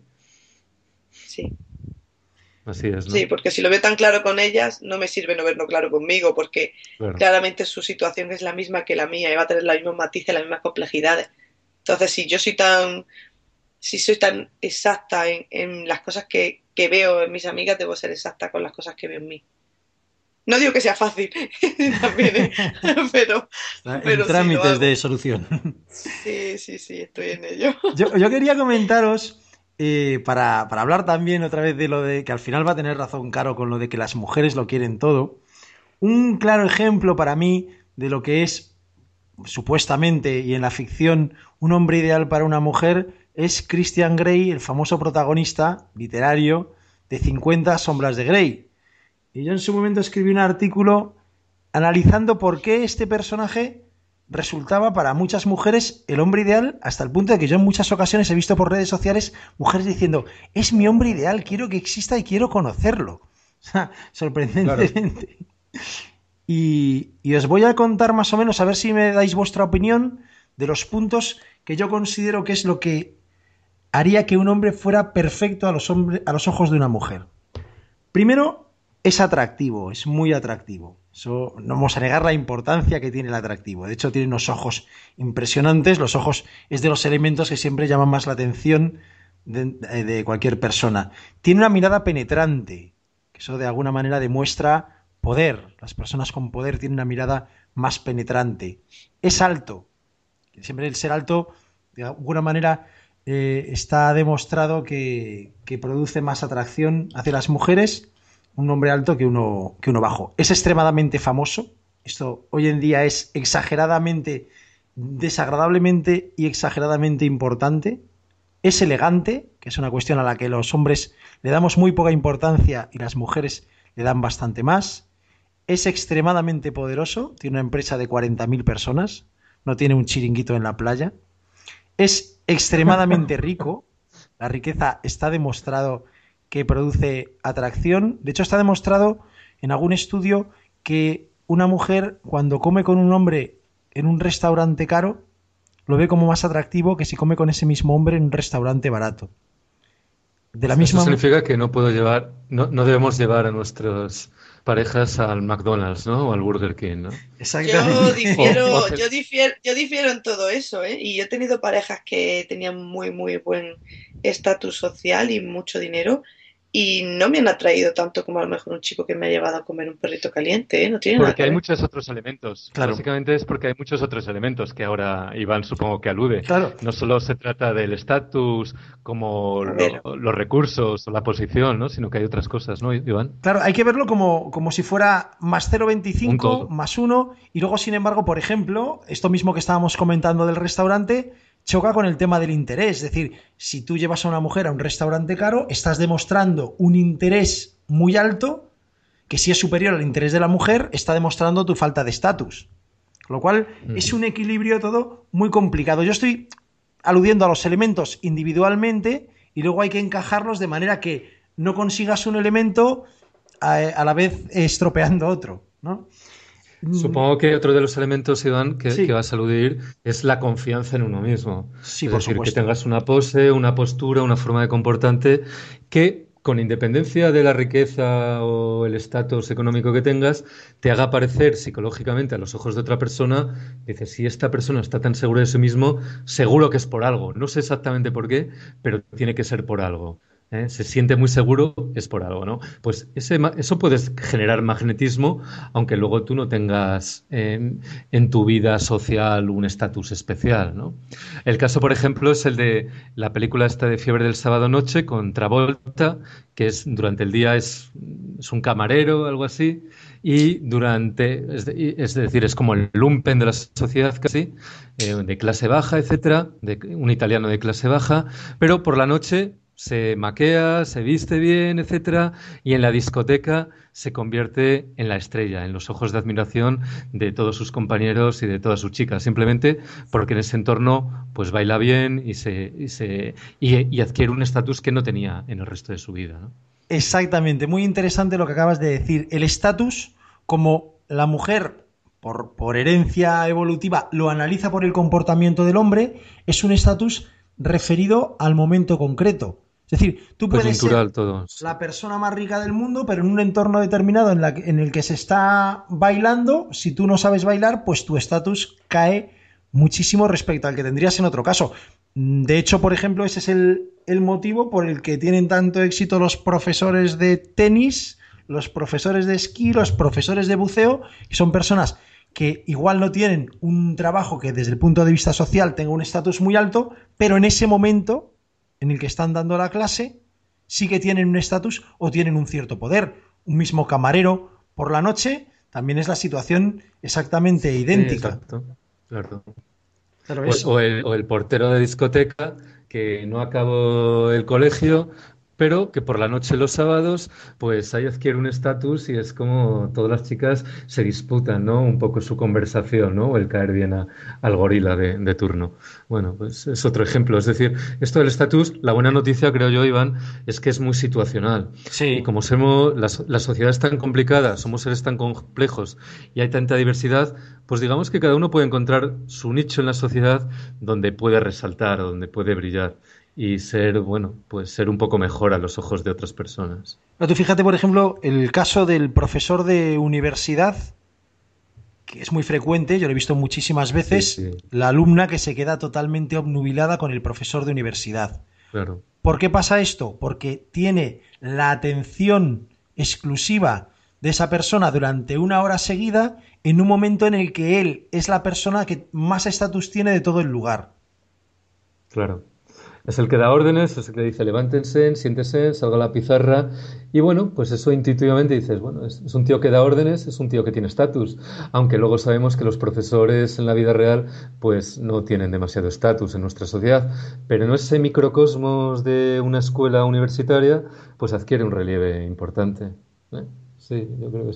sí, Así es, sí, ¿no? porque si lo veo tan claro con ellas, no me sirve no verlo claro conmigo, porque Claro, claramente su situación es la misma que la mía y va a tener los mismos matices, las mismas complejidades. Entonces, si soy tan exacta en las cosas que veo en mis amigas, debo ser exacta con las cosas que veo en mí. No digo que sea fácil, también, pero, En pero sí lo trámites de hago. solución. Sí, sí, sí, estoy en ello. Yo quería comentaros, para hablar también otra vez de lo de que al final va a tener razón Caro con lo de que las mujeres lo quieren todo. Un claro ejemplo para mí de lo que es supuestamente y en la ficción un hombre ideal para una mujer es Christian Grey, el famoso protagonista literario de 50 sombras de Grey. Y yo en su momento escribí un artículo analizando por qué este personaje resultaba para muchas mujeres el hombre ideal, hasta el punto de que yo en muchas ocasiones he visto por redes sociales mujeres diciendo, es mi hombre ideal, quiero que exista y quiero conocerlo. O sea, claro. sorprendentemente. Y os voy a contar más o menos, a ver si me dais vuestra opinión de los puntos que yo considero que es lo que haría que un hombre fuera perfecto a los ojos de una mujer. Primero, es atractivo, es muy atractivo. Eso no vamos a negar la importancia que tiene el atractivo. De hecho, tiene unos ojos impresionantes. Los ojos es de los elementos que siempre llaman más la atención de cualquier persona. Tiene una mirada penetrante, que eso de alguna manera demuestra poder. Las personas con poder tienen una mirada más penetrante. Es alto. Siempre el ser alto, de alguna manera, está demostrado que produce más atracción hacia las mujeres un hombre alto que uno bajo. Es extremadamente famoso. Esto hoy en día es exageradamente, desagradablemente y exageradamente importante. Es elegante, que es una cuestión a la que los hombres le damos muy poca importancia y las mujeres le dan bastante más. Es extremadamente poderoso, tiene una empresa de 40.000 personas, no tiene un chiringuito en la playa. Es extremadamente rico, la riqueza está demostrado que produce atracción. De hecho, está demostrado en algún estudio que una mujer cuando come con un hombre en un restaurante caro lo ve como más atractivo que si come con ese mismo hombre en un restaurante barato. De la misma... Eso significa que no debemos llevar a nuestras parejas al McDonald's, ¿no? O al Burger King, ¿no? Exactamente. Yo difiero en todo eso, ¿eh? Y yo he tenido parejas que tenían muy, muy buen estatus social y mucho dinero y no me han atraído tanto como a lo mejor un chico que me ha llevado a comer un perrito caliente, ¿eh? No tiene nada Porque que hay ver. muchos otros elementos. Claro. Básicamente es porque hay muchos otros elementos que ahora Iván supongo que alude. Claro. No solo se trata del estatus como A ver. los recursos o la posición, ¿no? Sino que hay otras cosas, ¿no, Iván? Claro, hay que verlo como si fuera más Un 0,25, todo. más 1, y luego, sin embargo, por ejemplo, esto mismo que estábamos comentando del restaurante, choca con el tema del interés. Es decir, si tú llevas a una mujer a un restaurante caro, estás demostrando un interés muy alto, que si es superior al interés de la mujer, está demostrando tu falta de estatus. Con lo cual, es un equilibrio todo muy complicado. Yo estoy aludiendo a los elementos individualmente y luego hay que encajarlos de manera que no consigas un elemento a la vez estropeando otro, ¿no? Supongo que otro de los elementos, Iván, Sí. que vas a aludir es la confianza en uno mismo. Sí, Es por decir, que supuesto. tengas una pose, una postura, una forma de comportarte que, con independencia de la riqueza o el estatus económico que tengas, te haga parecer psicológicamente a los ojos de otra persona. Dices, si esta persona está tan segura de sí mismo, seguro que es por algo. No sé exactamente por qué, pero tiene que ser por algo. Se siente muy seguro, es por algo, ¿no? Pues eso puedes generar magnetismo, aunque luego tú no tengas en tu vida social un estatus especial, ¿no? El caso, por ejemplo, es el de la película esta de Fiebre del sábado noche con Travolta, que durante el día es un camarero, algo así, y es decir, es como el lumpen de la sociedad casi, de clase baja, etcétera, un italiano de clase baja, pero por la noche se maquea, se viste bien, etcétera, y en la discoteca se convierte en la estrella, en los ojos de admiración de todos sus compañeros y de todas sus chicas, simplemente porque en ese entorno pues baila bien y adquiere un estatus que no tenía en el resto de su vida, ¿no? Exactamente, muy interesante lo que acabas de decir. El estatus, como la mujer, por herencia evolutiva, lo analiza por el comportamiento del hombre, es un estatus referido al momento concreto. Es decir, tú puedes Coyuntural ser todo. Sí. la persona más rica del mundo, pero en un entorno determinado en el que se está bailando, si tú no sabes bailar, pues tu estatus cae muchísimo respecto al que tendrías en otro caso. De hecho, por ejemplo, ese es el motivo por el que tienen tanto éxito los profesores de tenis, los profesores de esquí, los profesores de buceo, que son personas que igual no tienen un trabajo que desde el punto de vista social tenga un estatus muy alto, pero en ese momento en el que están dando la clase sí que tienen un estatus o tienen un cierto poder. Un mismo camarero por la noche también es la situación exactamente idéntica. Sí, exacto, claro. Pero O el portero de discoteca que no acabó el colegio, pero que por la noche los sábados, pues ahí adquiere un estatus y es como todas las chicas se disputan, ¿no? Un poco su conversación, ¿no? O el caer bien al gorila de turno. Bueno, pues es otro ejemplo. Es decir, esto del estatus, la buena noticia, creo yo, Iván, es que es muy situacional. sí. Y como somos, la sociedad es tan complicada, somos seres tan complejos y hay tanta diversidad, pues digamos que cada uno puede encontrar su nicho en la sociedad donde puede resaltar o donde puede brillar y ser, bueno, pues ser un poco mejor a los ojos de otras personas. Pero tú fíjate, por ejemplo, el caso del profesor de universidad, que es muy frecuente, yo lo he visto muchísimas veces, Sí, la alumna que se queda totalmente obnubilada con el profesor de universidad. claro. ¿Por qué pasa esto? Porque tiene la atención exclusiva de esa persona durante una hora seguida en un momento en el que él es la persona que más estatus tiene de todo el lugar. Claro. Es el que da órdenes, es el que dice levántense, siéntese, salga a la pizarra. Y bueno, pues eso intuitivamente dices, bueno, es un tío que da órdenes, es un tío que tiene estatus. Aunque luego sabemos que los profesores en la vida real pues no tienen demasiado estatus en nuestra sociedad. Pero en ese microcosmos de una escuela universitaria pues adquiere un relieve importante. ¿Eh? Sí, yo creo que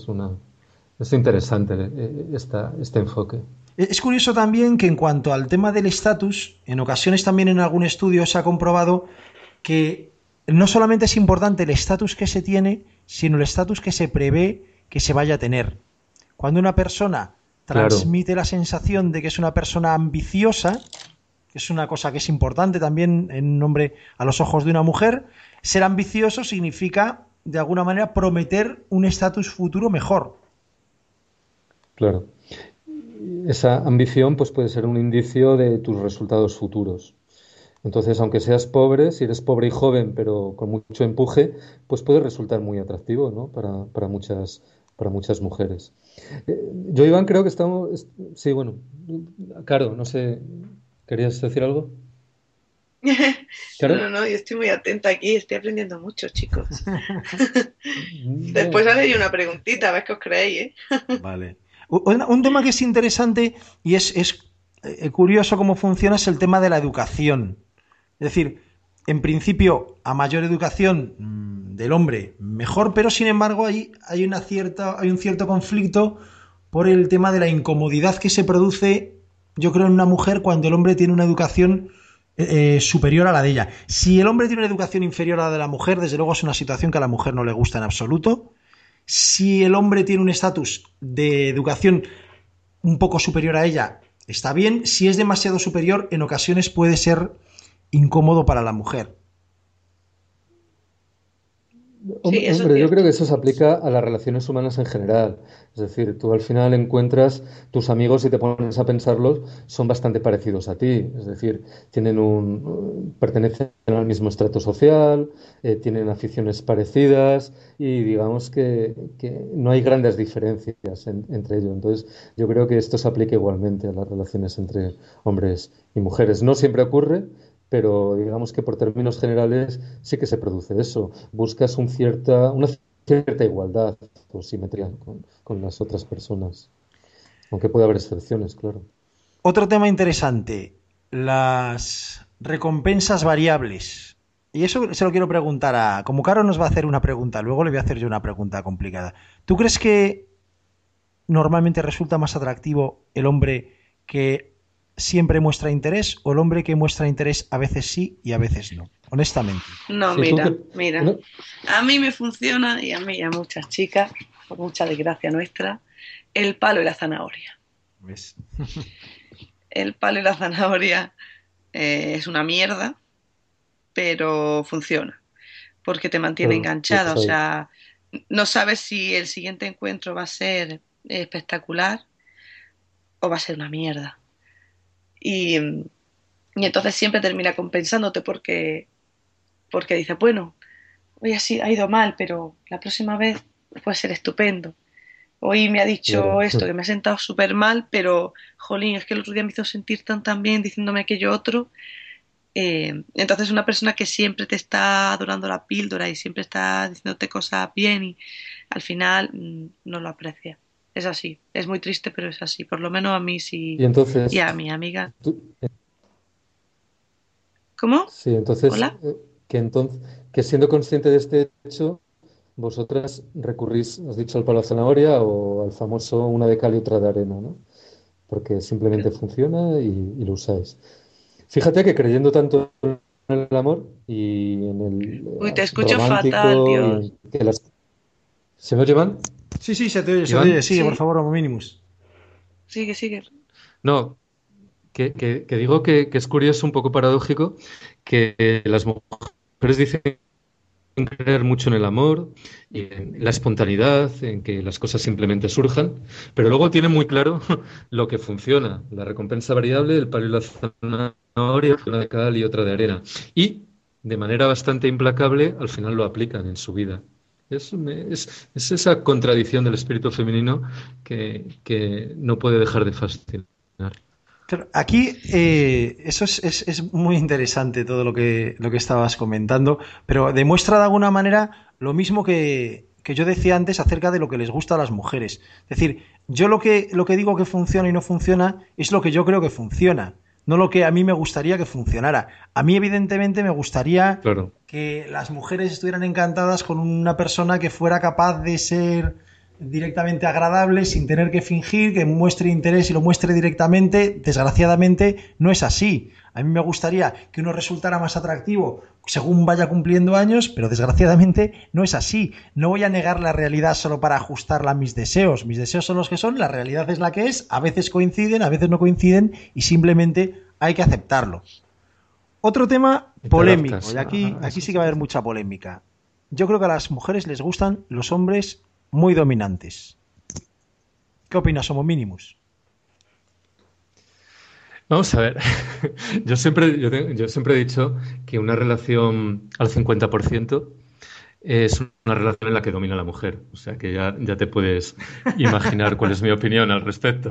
es interesante este enfoque. Es curioso también que en cuanto al tema del estatus, en ocasiones también en algún estudio se ha comprobado que no solamente es importante el estatus que se tiene, sino el estatus que se prevé que se vaya a tener. Cuando una persona Claro, transmite la sensación de que es una persona ambiciosa, que es una cosa que es importante también en un hombre a los ojos de una mujer. Ser ambicioso significa, de alguna manera, prometer un estatus futuro mejor. claro. Esa ambición pues puede ser un indicio de tus resultados futuros. Entonces, aunque seas pobre, si eres pobre y joven, pero con mucho empuje, pues puede resultar muy atractivo, ¿no? Para muchas mujeres. Yo, Iván, creo que estamos... Sí, bueno, Caro, no sé, ¿querías decir algo? No, no, Caro. no, yo estoy muy atenta aquí, estoy aprendiendo mucho, chicos. Después Bueno, haré yo una preguntita, a ver qué os creéis, ¿eh? Vale. Un tema que es interesante y es curioso cómo funciona es el tema de la educación. Es decir, en principio, a mayor educación del hombre, mejor, pero sin embargo hay un cierto conflicto por el tema de la incomodidad que se produce, yo creo, en una mujer cuando el hombre tiene una educación superior a la de ella. Si el hombre tiene una educación inferior a la de la mujer, desde luego es una situación que a la mujer no le gusta en absoluto. Si el hombre tiene un estatus de educación un poco superior a ella, está bien. Si es demasiado superior, en ocasiones puede ser incómodo para la mujer. Sí, eso es Hombre, yo creo cierto. que eso se aplica a las relaciones humanas en general. Es decir, tú al final encuentras tus amigos y te pones a pensarlos, son bastante parecidos a ti. Es decir, pertenecen al mismo estrato social, tienen aficiones parecidas y digamos que no hay grandes diferencias entre ellos. Entonces, yo creo que esto se aplica igualmente a las relaciones entre hombres y mujeres. No siempre ocurre, pero digamos que por términos generales sí que se produce eso. Buscas una cierta igualdad o simetría con las otras personas, aunque puede haber excepciones, claro. Otro tema interesante, las recompensas variables. Y eso se lo quiero preguntar a... Como Caro nos va a hacer una pregunta, luego le voy a hacer yo una pregunta complicada. ¿Tú crees que normalmente resulta más atractivo el hombre que siempre muestra interés o el hombre que muestra interés a veces sí y a veces no? Honestamente. No, Sí, tú mira, que... mira. bueno, A mí me funciona y a mí y a muchas chicas, por mucha desgracia nuestra, el palo y la zanahoria. ¿Ves? El palo y la zanahoria es una mierda, pero funciona, porque te mantiene pero enganchada. los O hay. sea, no sabes si el siguiente encuentro va a ser espectacular o va a ser una mierda. Y, y entonces siempre termina compensándote porque dices, bueno, hoy así ha ido mal, pero la próxima vez puede ser estupendo. Hoy me ha dicho Claro. esto, que me ha sentado súper mal, pero, jolín, es que el otro día me hizo sentir tan bien diciéndome aquello otro. Entonces una persona que siempre te está dorando la píldora y siempre está diciéndote cosas bien y al final no lo aprecia. Es así, es muy triste, pero es así. Por lo menos a mí sí Y y entonces, a mi amiga. tú- ¿Cómo? sí, entonces, ¿Hola? entonces, que siendo consciente de este hecho, vosotras recurrís, has dicho, al palo de zanahoria o al famoso una de cal y otra de arena, ¿no? Porque simplemente funciona y lo usáis. Fíjate que creyendo tanto en el amor y en el Uy, te escucho fatal, romántico y Dios. en que las... ¿Se me oye, Iván? Sí, sí, se te oye, se te oye. ¿Iván? Sigue, por Sí, favor, Homo Minimus. sigue, sigue. No, que digo que es curioso, un poco paradójico, que las mujeres dicen creer mucho en el amor y en la espontaneidad, en que las cosas simplemente surjan, pero luego tienen muy claro lo que funciona, la recompensa variable, el palo y la zanahoria, una de cal y otra de arena. Y de manera bastante implacable, al final lo aplican en su vida. Es esa contradicción del espíritu femenino que no puede dejar de fascinar. Claro, aquí eso es muy interesante todo lo que estabas comentando, pero demuestra de alguna manera lo mismo que yo decía antes acerca de lo que les gusta a las mujeres. Es decir, yo lo que digo que funciona y no funciona es lo que yo creo que funciona, no lo que a mí me gustaría que funcionara. A mí, evidentemente, me gustaría Claro, que las mujeres estuvieran encantadas con una persona que fuera capaz de ser directamente agradable sin tener que fingir, que muestre interés y lo muestre directamente. Desgraciadamente no es así. A mí me gustaría que uno resultara más atractivo según vaya cumpliendo años, pero desgraciadamente no es así. No voy a negar la realidad solo para ajustarla a mis deseos. Mis deseos son los que son, la realidad es la que es, a veces coinciden, a veces no coinciden y simplemente hay que aceptarlo. Otro tema polémico, y aquí sí que va a haber mucha polémica. Yo creo que a las mujeres les gustan los hombres muy dominantes. ¿Qué opinas, Homo Minimus? Vamos a ver, yo siempre he dicho que una relación al 50% es una relación en la que domina la mujer. O sea que ya te puedes imaginar cuál es mi opinión al respecto.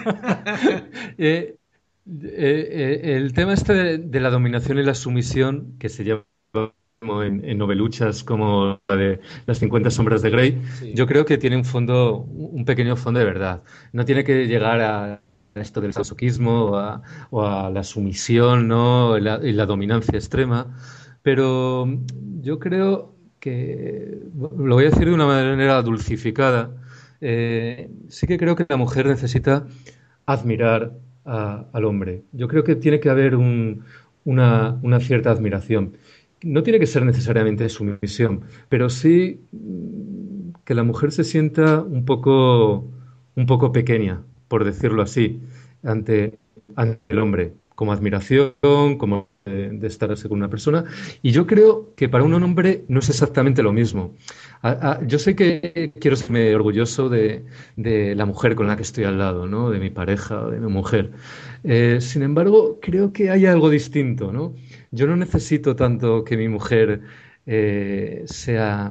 El tema este de la dominación y la sumisión, que se lleva como en noveluchas como la de Las 50 sombras de Grey, Sí. yo creo que tiene un pequeño fondo de verdad. No tiene que llegar a esto del sadomasoquismo o a la sumisión, ¿no? Y la dominancia extrema, pero yo creo que, lo voy a decir de una manera dulcificada, sí que creo que la mujer necesita admirar al hombre. Yo creo que tiene que haber una cierta admiración. No tiene que ser necesariamente sumisión, pero sí que la mujer se sienta un poco pequeña, por decirlo así, ante el hombre, como admiración, como de estarse con una persona. Y yo creo que para un hombre no es exactamente lo mismo. Yo sé que quiero serme orgulloso de la mujer con la que estoy al lado, ¿no? De mi pareja o de mi mujer. Sin embargo, creo que hay algo distinto, ¿no? Yo no necesito tanto que mi mujer sea,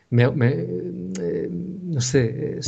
no sé,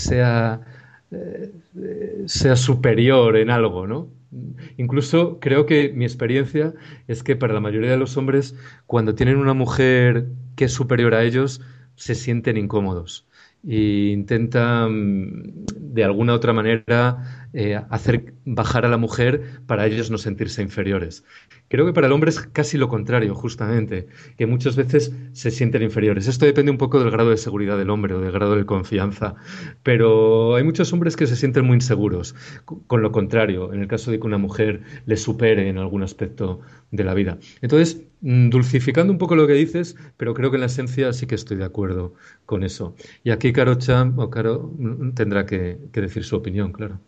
sea superior en algo, ¿no? Incluso creo que mi experiencia es que para la mayoría de los hombres, cuando tienen una mujer que es superior a ellos, se sienten incómodos e intentan de alguna otra manera hacer bajar a la mujer para ellos no sentirse inferiores. Creo que para el hombre es casi lo contrario, justamente, que muchas veces se sienten inferiores. Esto depende un poco del grado de seguridad del hombre o del grado de confianza, pero hay muchos hombres que se sienten muy inseguros, con lo contrario, en el caso de que una mujer les supere en algún aspecto de la vida. Entonces, dulcificando un poco lo que dices, pero creo que en la esencia sí que estoy de acuerdo con eso. Y aquí Caro tendrá que decir su opinión, claro.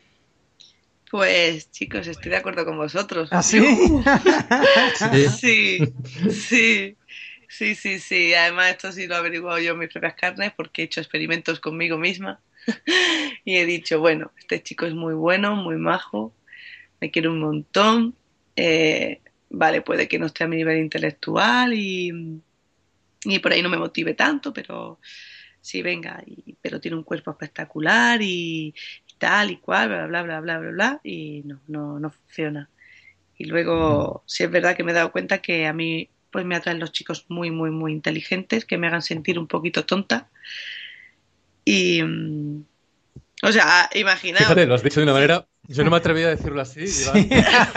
Pues chicos, estoy de acuerdo con vosotros. ¿Ah, sí? Sí, sí, sí. Además, esto sí lo he averiguado yo en mis propias carnes porque he hecho experimentos conmigo misma y he dicho, bueno, este chico es muy bueno, muy majo, me quiere un montón, vale, puede que no esté a mi nivel intelectual y por ahí no me motive tanto, pero sí, venga, pero tiene un cuerpo espectacular y tal y cual, bla, y no funciona. Y luego, sí es verdad que me he dado cuenta que a mí pues me atraen los chicos muy inteligentes, que me hagan sentir un poquito tonta. Y, o sea, imaginaos. Fíjate, lo has dicho de una manera. Yo no me atreví a decirlo así. Sí.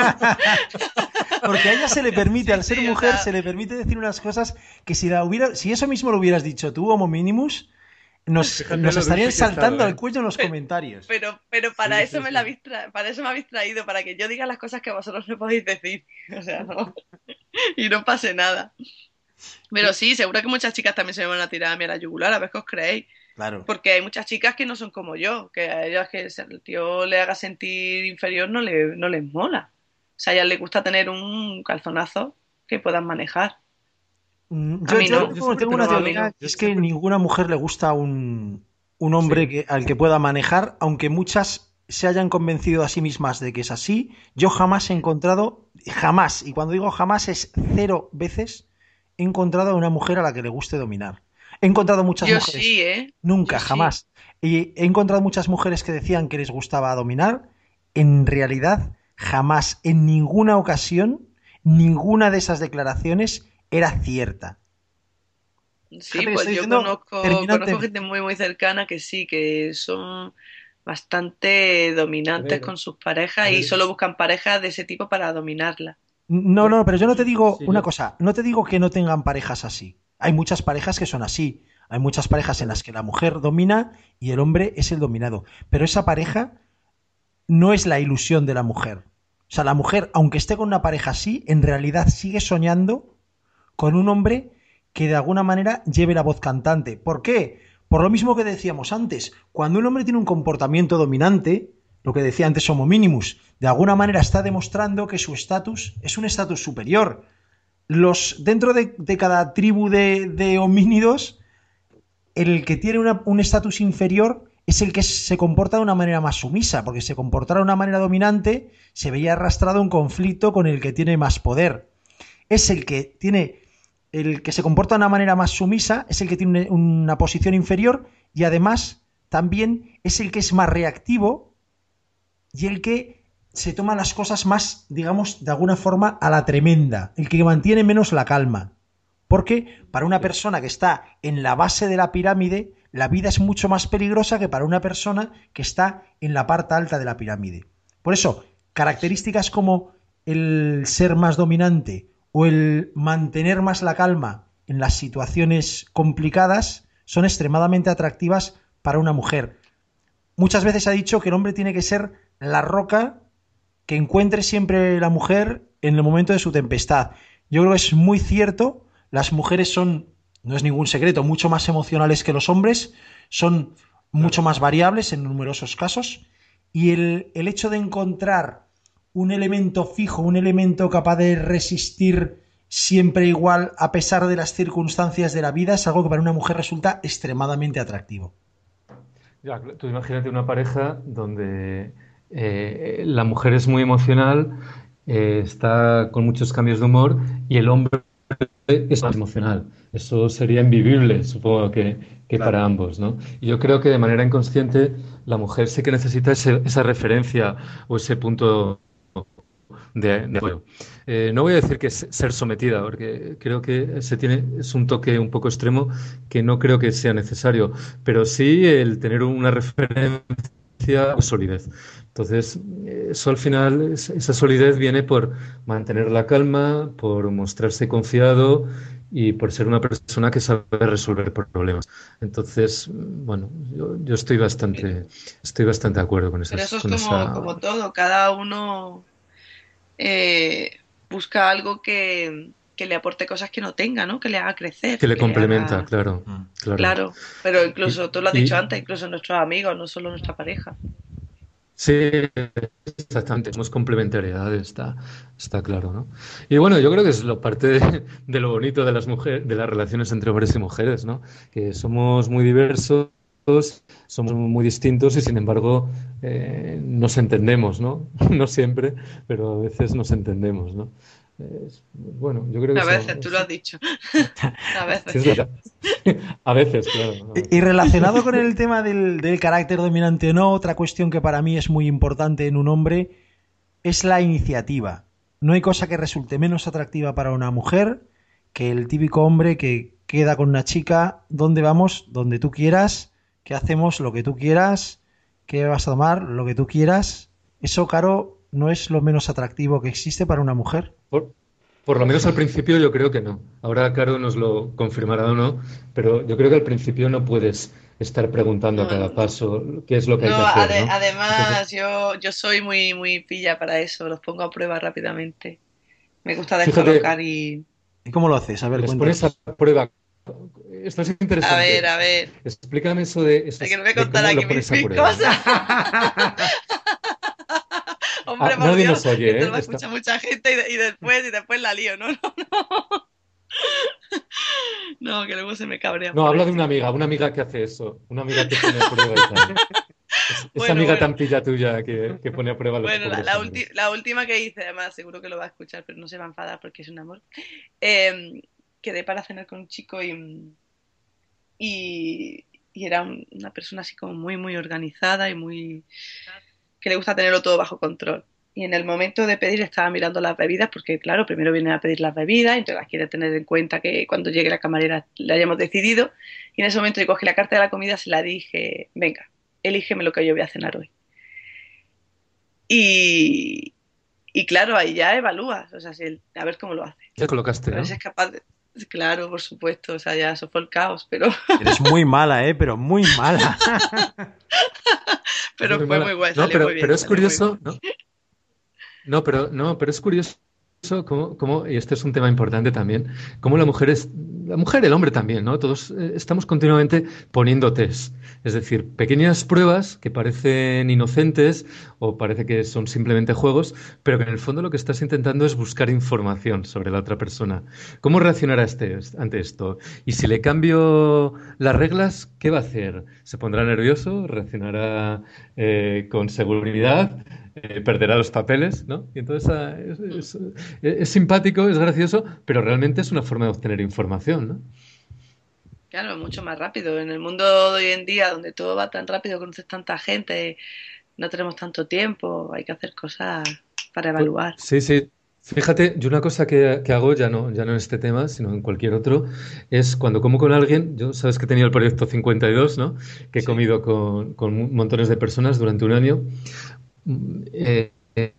Porque a ella se le permite, al ser mujer, se le permite decir unas cosas que si eso mismo lo hubieras dicho tú, Homo Minimus, nos estarían saltando al cuello en los comentarios. Pero para eso para eso me habéis traído, para que yo diga las cosas que vosotros no podéis decir. O sea, no. Y no pase nada. Pero sí, seguro que muchas chicas también se me van a tirar a mí a la yugular, a ver qué os creéis. Claro. Porque hay muchas chicas que no son como yo, que a ellas que el tío le haga sentir inferior no les mola. O sea, a ellas les gusta tener un calzonazo que puedan manejar. Yo tengo una teoría, es que ninguna mujer le gusta un hombre al que pueda manejar, aunque muchas se hayan convencido a sí mismas de que es así. Yo jamás he encontrado, jamás, y cuando digo jamás es 0 veces, he encontrado a una mujer a la que le guste dominar. He encontrado muchas mujeres. Sí, ¿eh? Nunca, jamás. Y he encontrado muchas mujeres que decían que les gustaba dominar. En realidad, jamás, en ninguna ocasión, ninguna de esas declaraciones era cierta. Sí, pues yo conozco gente muy cercana que sí, que son bastante dominantes con sus parejas y solo buscan parejas de ese tipo para dominarla. No, pero yo no te digo una cosa, no te digo que no tengan parejas así. Hay muchas parejas que son así. Hay muchas parejas en las que la mujer domina y el hombre es el dominado. Pero esa pareja no es la ilusión de la mujer. O sea, la mujer, aunque esté con una pareja así, en realidad sigue soñando con un hombre que de alguna manera lleve la voz cantante. ¿Por qué? Por lo mismo que decíamos antes, cuando un hombre tiene un comportamiento dominante, lo que decía antes Homo Minimus, de alguna manera está demostrando que su estatus es un estatus superior. Dentro de cada tribu de homínidos, el que tiene un estatus inferior es el que se comporta de una manera más sumisa, porque si se comportara de una manera dominante, se veía arrastrado a un conflicto con el que tiene más poder. Es el que se comporta de una manera más sumisa, es el que tiene una posición inferior y además también es el que es más reactivo y el que se toma las cosas más, digamos, de alguna forma a la tremenda, el que mantiene menos la calma. Porque para una persona que está en la base de la pirámide, la vida es mucho más peligrosa que para una persona que está en la parte alta de la pirámide. Por eso, características como el ser más dominante o el mantener más la calma en las situaciones complicadas son extremadamente atractivas para una mujer. Muchas veces se ha dicho que el hombre tiene que ser la roca que encuentre siempre la mujer en el momento de su tempestad. Yo creo que es muy cierto. Las mujeres son, no es ningún secreto, mucho más emocionales que los hombres, son mucho más variables en numerosos casos, y el hecho de encontrar un elemento fijo, un elemento capaz de resistir siempre igual a pesar de las circunstancias de la vida es algo que para una mujer resulta extremadamente atractivo. Ya, tú imagínate una pareja donde la mujer es muy emocional, está con muchos cambios de humor y el hombre es más emocional. Eso sería invivible, supongo que claro, para ambos, ¿no? Y yo creo que de manera inconsciente la mujer sí que necesita esa referencia o ese punto de apoyo. No voy a decir que es ser sometida, porque creo que es un toque un poco extremo que no creo que sea necesario, pero sí el tener una referencia o solidez. Entonces, eso al final, esa solidez viene por mantener la calma, por mostrarse confiado y por ser una persona que sabe resolver problemas. Entonces, bueno, yo estoy bastante de acuerdo con Pero eso es esa... como todo, cada uno busca algo que le aporte cosas que no tenga, ¿no? Que le haga crecer, Que le que le complementa, haga... claro, claro. Claro, pero incluso, tú lo has dicho Y, antes, incluso nuestros amigos, no solo nuestra pareja. sí, exactamente, somos complementariedad, está claro, ¿no? Y bueno, yo creo que es parte de lo bonito de las mujeres, de las relaciones entre hombres y mujeres, ¿no? Que somos muy diversos, somos muy distintos y sin embargo nos entendemos, ¿no? No siempre, pero a veces nos entendemos, ¿no? Bueno, yo creo que A eso veces, tú lo has dicho. A sí, veces. es verdad. A veces, claro. Y relacionado con el tema del carácter dominante o no, otra cuestión que para mí es muy importante en un hombre es la iniciativa. No hay cosa que resulte menos atractiva para una mujer que el típico hombre que queda con una chica, ¿dónde vamos? Donde tú quieras, ¿qué hacemos? Lo que tú quieras, ¿qué vas a tomar? Lo que tú quieras. Eso, Caro, no es lo menos atractivo que existe para una mujer. Por lo menos al principio yo creo que no. Ahora Caro nos lo confirmará o no, pero yo creo que al principio no puedes estar preguntando a No, cada no, no. paso qué es lo que hay No, que hacer, ¿no? Entonces, además yo soy muy pilla para eso, los pongo a prueba rápidamente. Me gusta fíjate, descolocar y... ¿Y cómo lo haces? A ver, les pones a cuéntanos. prueba. Esto es A interesante. ver, Explícame que no voy a de contar cómo aquí lo pones a mis prueba. cosas. Hombre, por Nadie Dios, nos que esto oye, lo va a ¿eh? escuchar mucha gente y después la lío, ¿no? No, que luego se me cabrean No, por habla de esto. una amiga que hace eso, una amiga que pone a prueba y tal. Esa Bueno, amiga bueno. tan pilla tuya que pone a prueba a los Bueno, pobres hombres. la última que hice, además, seguro que lo va a escuchar, pero no se va a enfadar porque es un amor. Eh, Quedé para cenar con un chico y era una persona así como muy organizada y muy... que le gusta tenerlo todo bajo control. Y en el momento de pedir estaba mirando las bebidas, porque claro, primero viene a pedir las bebidas, entonces las quiere tener en cuenta que cuando llegue la camarera le hayamos decidido. Y en ese momento yo cogí la carta de la comida, se la dije, venga, elígeme lo que yo voy a cenar hoy. Y, y claro, ahí ya evalúas, o sea, si a ver cómo lo hace. Ya colocaste, A ver si ¿no? es capaz de... Claro, por supuesto, o sea, ya eso fue el caos, pero, Eres muy mala, pero muy mala. Es pero muy fue mala. muy guay, No, salió muy bien, pero es salió muy bien. curioso, ¿no? No, pero es curioso y este es un tema importante también, cómo la mujer, el hombre también, ¿no? Todos estamos continuamente poniendo test. Es decir, pequeñas pruebas que parecen inocentes o parece que son simplemente juegos, pero que en el fondo lo que estás intentando es buscar información sobre la otra persona. ¿Cómo reaccionará ante esto? Y si le cambio las reglas, ¿qué va a hacer? ¿Se pondrá nervioso? ¿Reaccionará con seguridad? Perderá los papeles, ¿no? Y entonces es simpático, es gracioso, pero realmente es una forma de obtener información, ¿no? Claro, mucho más rápido. En el mundo de hoy en día, donde todo va tan rápido, conoces tanta gente, no tenemos tanto tiempo, hay que hacer cosas para evaluar. Sí, sí. Fíjate, yo una cosa que hago, ya no en este tema, sino en cualquier otro, es cuando como con alguien, yo sabes que he tenido el proyecto 52, ¿no? Que he Sí. comido con montones de personas durante un año. Eh,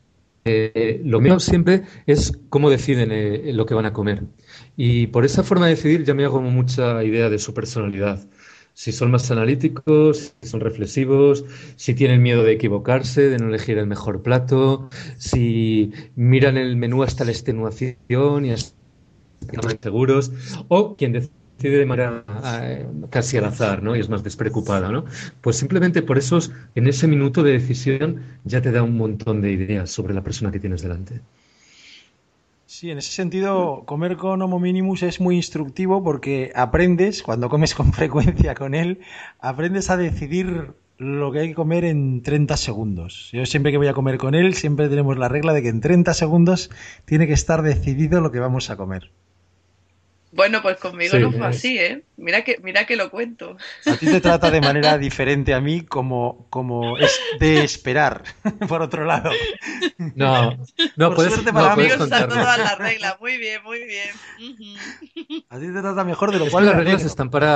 lo mío siempre es cómo deciden lo que van a comer. Y por esa forma de decidir ya me hago mucha idea de su personalidad. Si son más analíticos, si son reflexivos, si tienen miedo de equivocarse, de no elegir el mejor plato, si miran el menú hasta la extenuación y hasta seguros, o quien decide de manera casi al azar, ¿no? Y es más despreocupada, ¿no? Pues simplemente por esos, en ese minuto de decisión ya te da un montón de ideas sobre la persona que tienes delante. Sí, en ese sentido, comer con Homo minimus es muy instructivo porque aprendes, cuando comes con frecuencia con él, aprendes a decidir lo que hay que comer en 30 segundos. Yo siempre que voy a comer con él, siempre tenemos la regla de que en 30 segundos tiene que estar decidido lo que vamos a comer. Bueno, pues conmigo Sí, no fue así, ¿eh? Mira que lo cuento. A ti te trata de manera diferente a mí, como es de esperar, por otro lado. no, no Por puedes, suerte no para mí, puedes Conmigo salto contarme. todas las reglas. Muy bien, muy bien. Ujú. a ti te trata mejor, de lo Es que cual me alegro.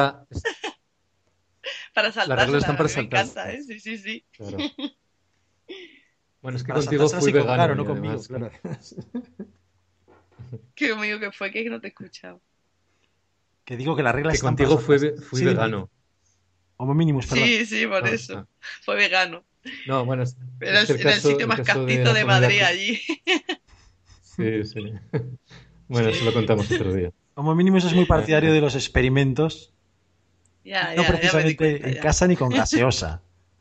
Para las reglas están saltárselas, a para mí me encanta, ¿eh? saltárselas. Sí, sí, sí. Claro. Bueno, es que Para contigo saltárselas fui y con Caro, vegano no y conmigo, además, claro. Qué conmigo que fue que no te he escuchado. Que digo que las reglas que están para contigo saltárselas. fui Sí, dime. vegano. Homo minimus, perdón. Sí, sí, por Ah, eso. ah. Fue vegano. No, bueno, Era es que en el sitio el más caso de castizo la de comida Madrid allí. sí, sí. Bueno, eso lo contamos otro día. Homo minimus es muy partidario de los experimentos y no Ya me di precisamente cuenta en ya. casa ni con gaseosa.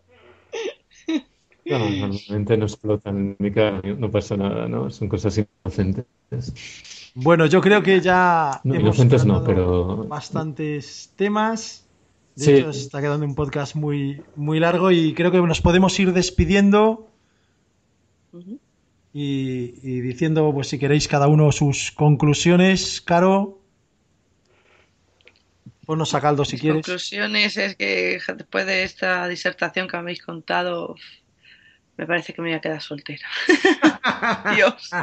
No, normalmente no explotan en mi cara, no pasa nada, ¿no? Son cosas inocentes. Bueno, yo creo que ya No, hemos inocentes no, tratado pero bastantes temas. De hecho, sí, está quedando un podcast muy, muy largo y creo que nos podemos ir despidiendo Ujú. y diciendo, pues si queréis, cada uno sus conclusiones. Caro, ponnos a caldo si Mis quieres. conclusiones es que después de esta disertación que me habéis contado, me parece que me voy a quedar soltera. Dios.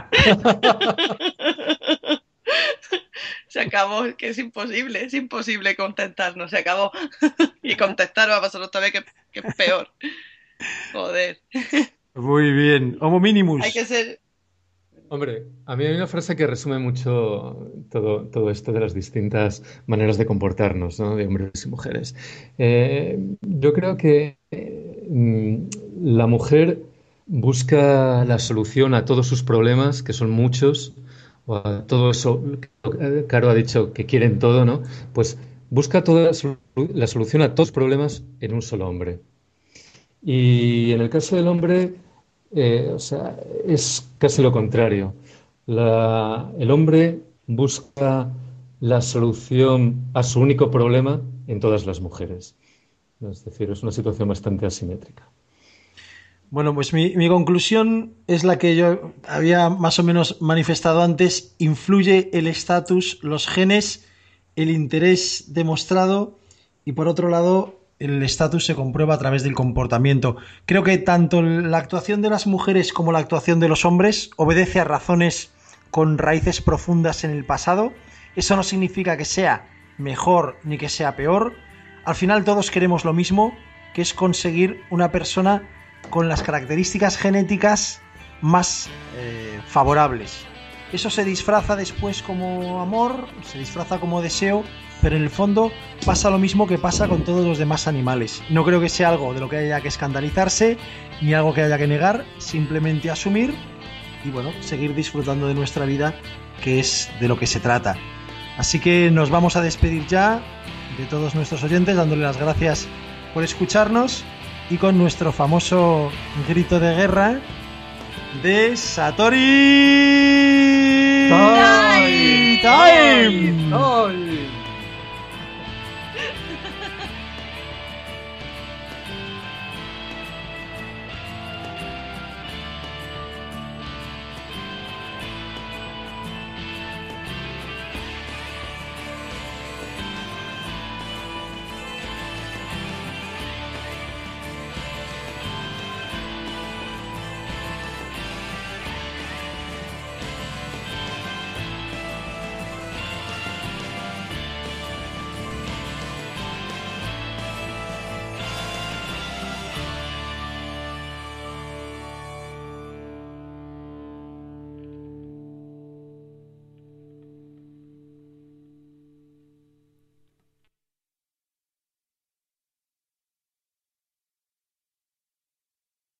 Se acabó, que es imposible contentarnos, se acabó. Y contestar va a pasar otra vez que es peor. Joder. Muy bien. Homo Hay minimus. que ser. hombre, a mí hay una frase que resume mucho todo esto de las distintas maneras de comportarnos, ¿no? De hombres y mujeres. Yo creo que la mujer busca la solución a todos sus problemas, que son muchos, o a todo eso, Caro ha dicho que quieren todo, ¿no? Pues busca la solución a todos los problemas en un solo hombre. Y en el caso del hombre, o sea, es casi lo contrario. El hombre busca la solución a su único problema en todas las mujeres. Es decir, es una situación bastante asimétrica. Bueno, pues mi conclusión es la que yo había más o menos manifestado antes. Influye el estatus, los genes, el interés demostrado y por otro lado el estatus se comprueba a través del comportamiento. Creo que tanto la actuación de las mujeres como la actuación de los hombres obedece a razones con raíces profundas en el pasado. Eso no significa que sea mejor ni que sea peor. Al final todos queremos lo mismo, que es conseguir una persona con las características genéticas más favorables. Eso se disfraza después como amor, se disfraza como deseo, pero en el fondo pasa lo mismo que pasa con todos los demás animales. No creo que sea algo de lo que haya que escandalizarse, ni algo que haya que negar, simplemente asumir y bueno, seguir disfrutando de nuestra vida, que es de lo que se trata. Así que nos vamos a despedir ya de todos nuestros oyentes, dándole las gracias por escucharnos y con nuestro famoso grito de guerra de Satori Time. Time.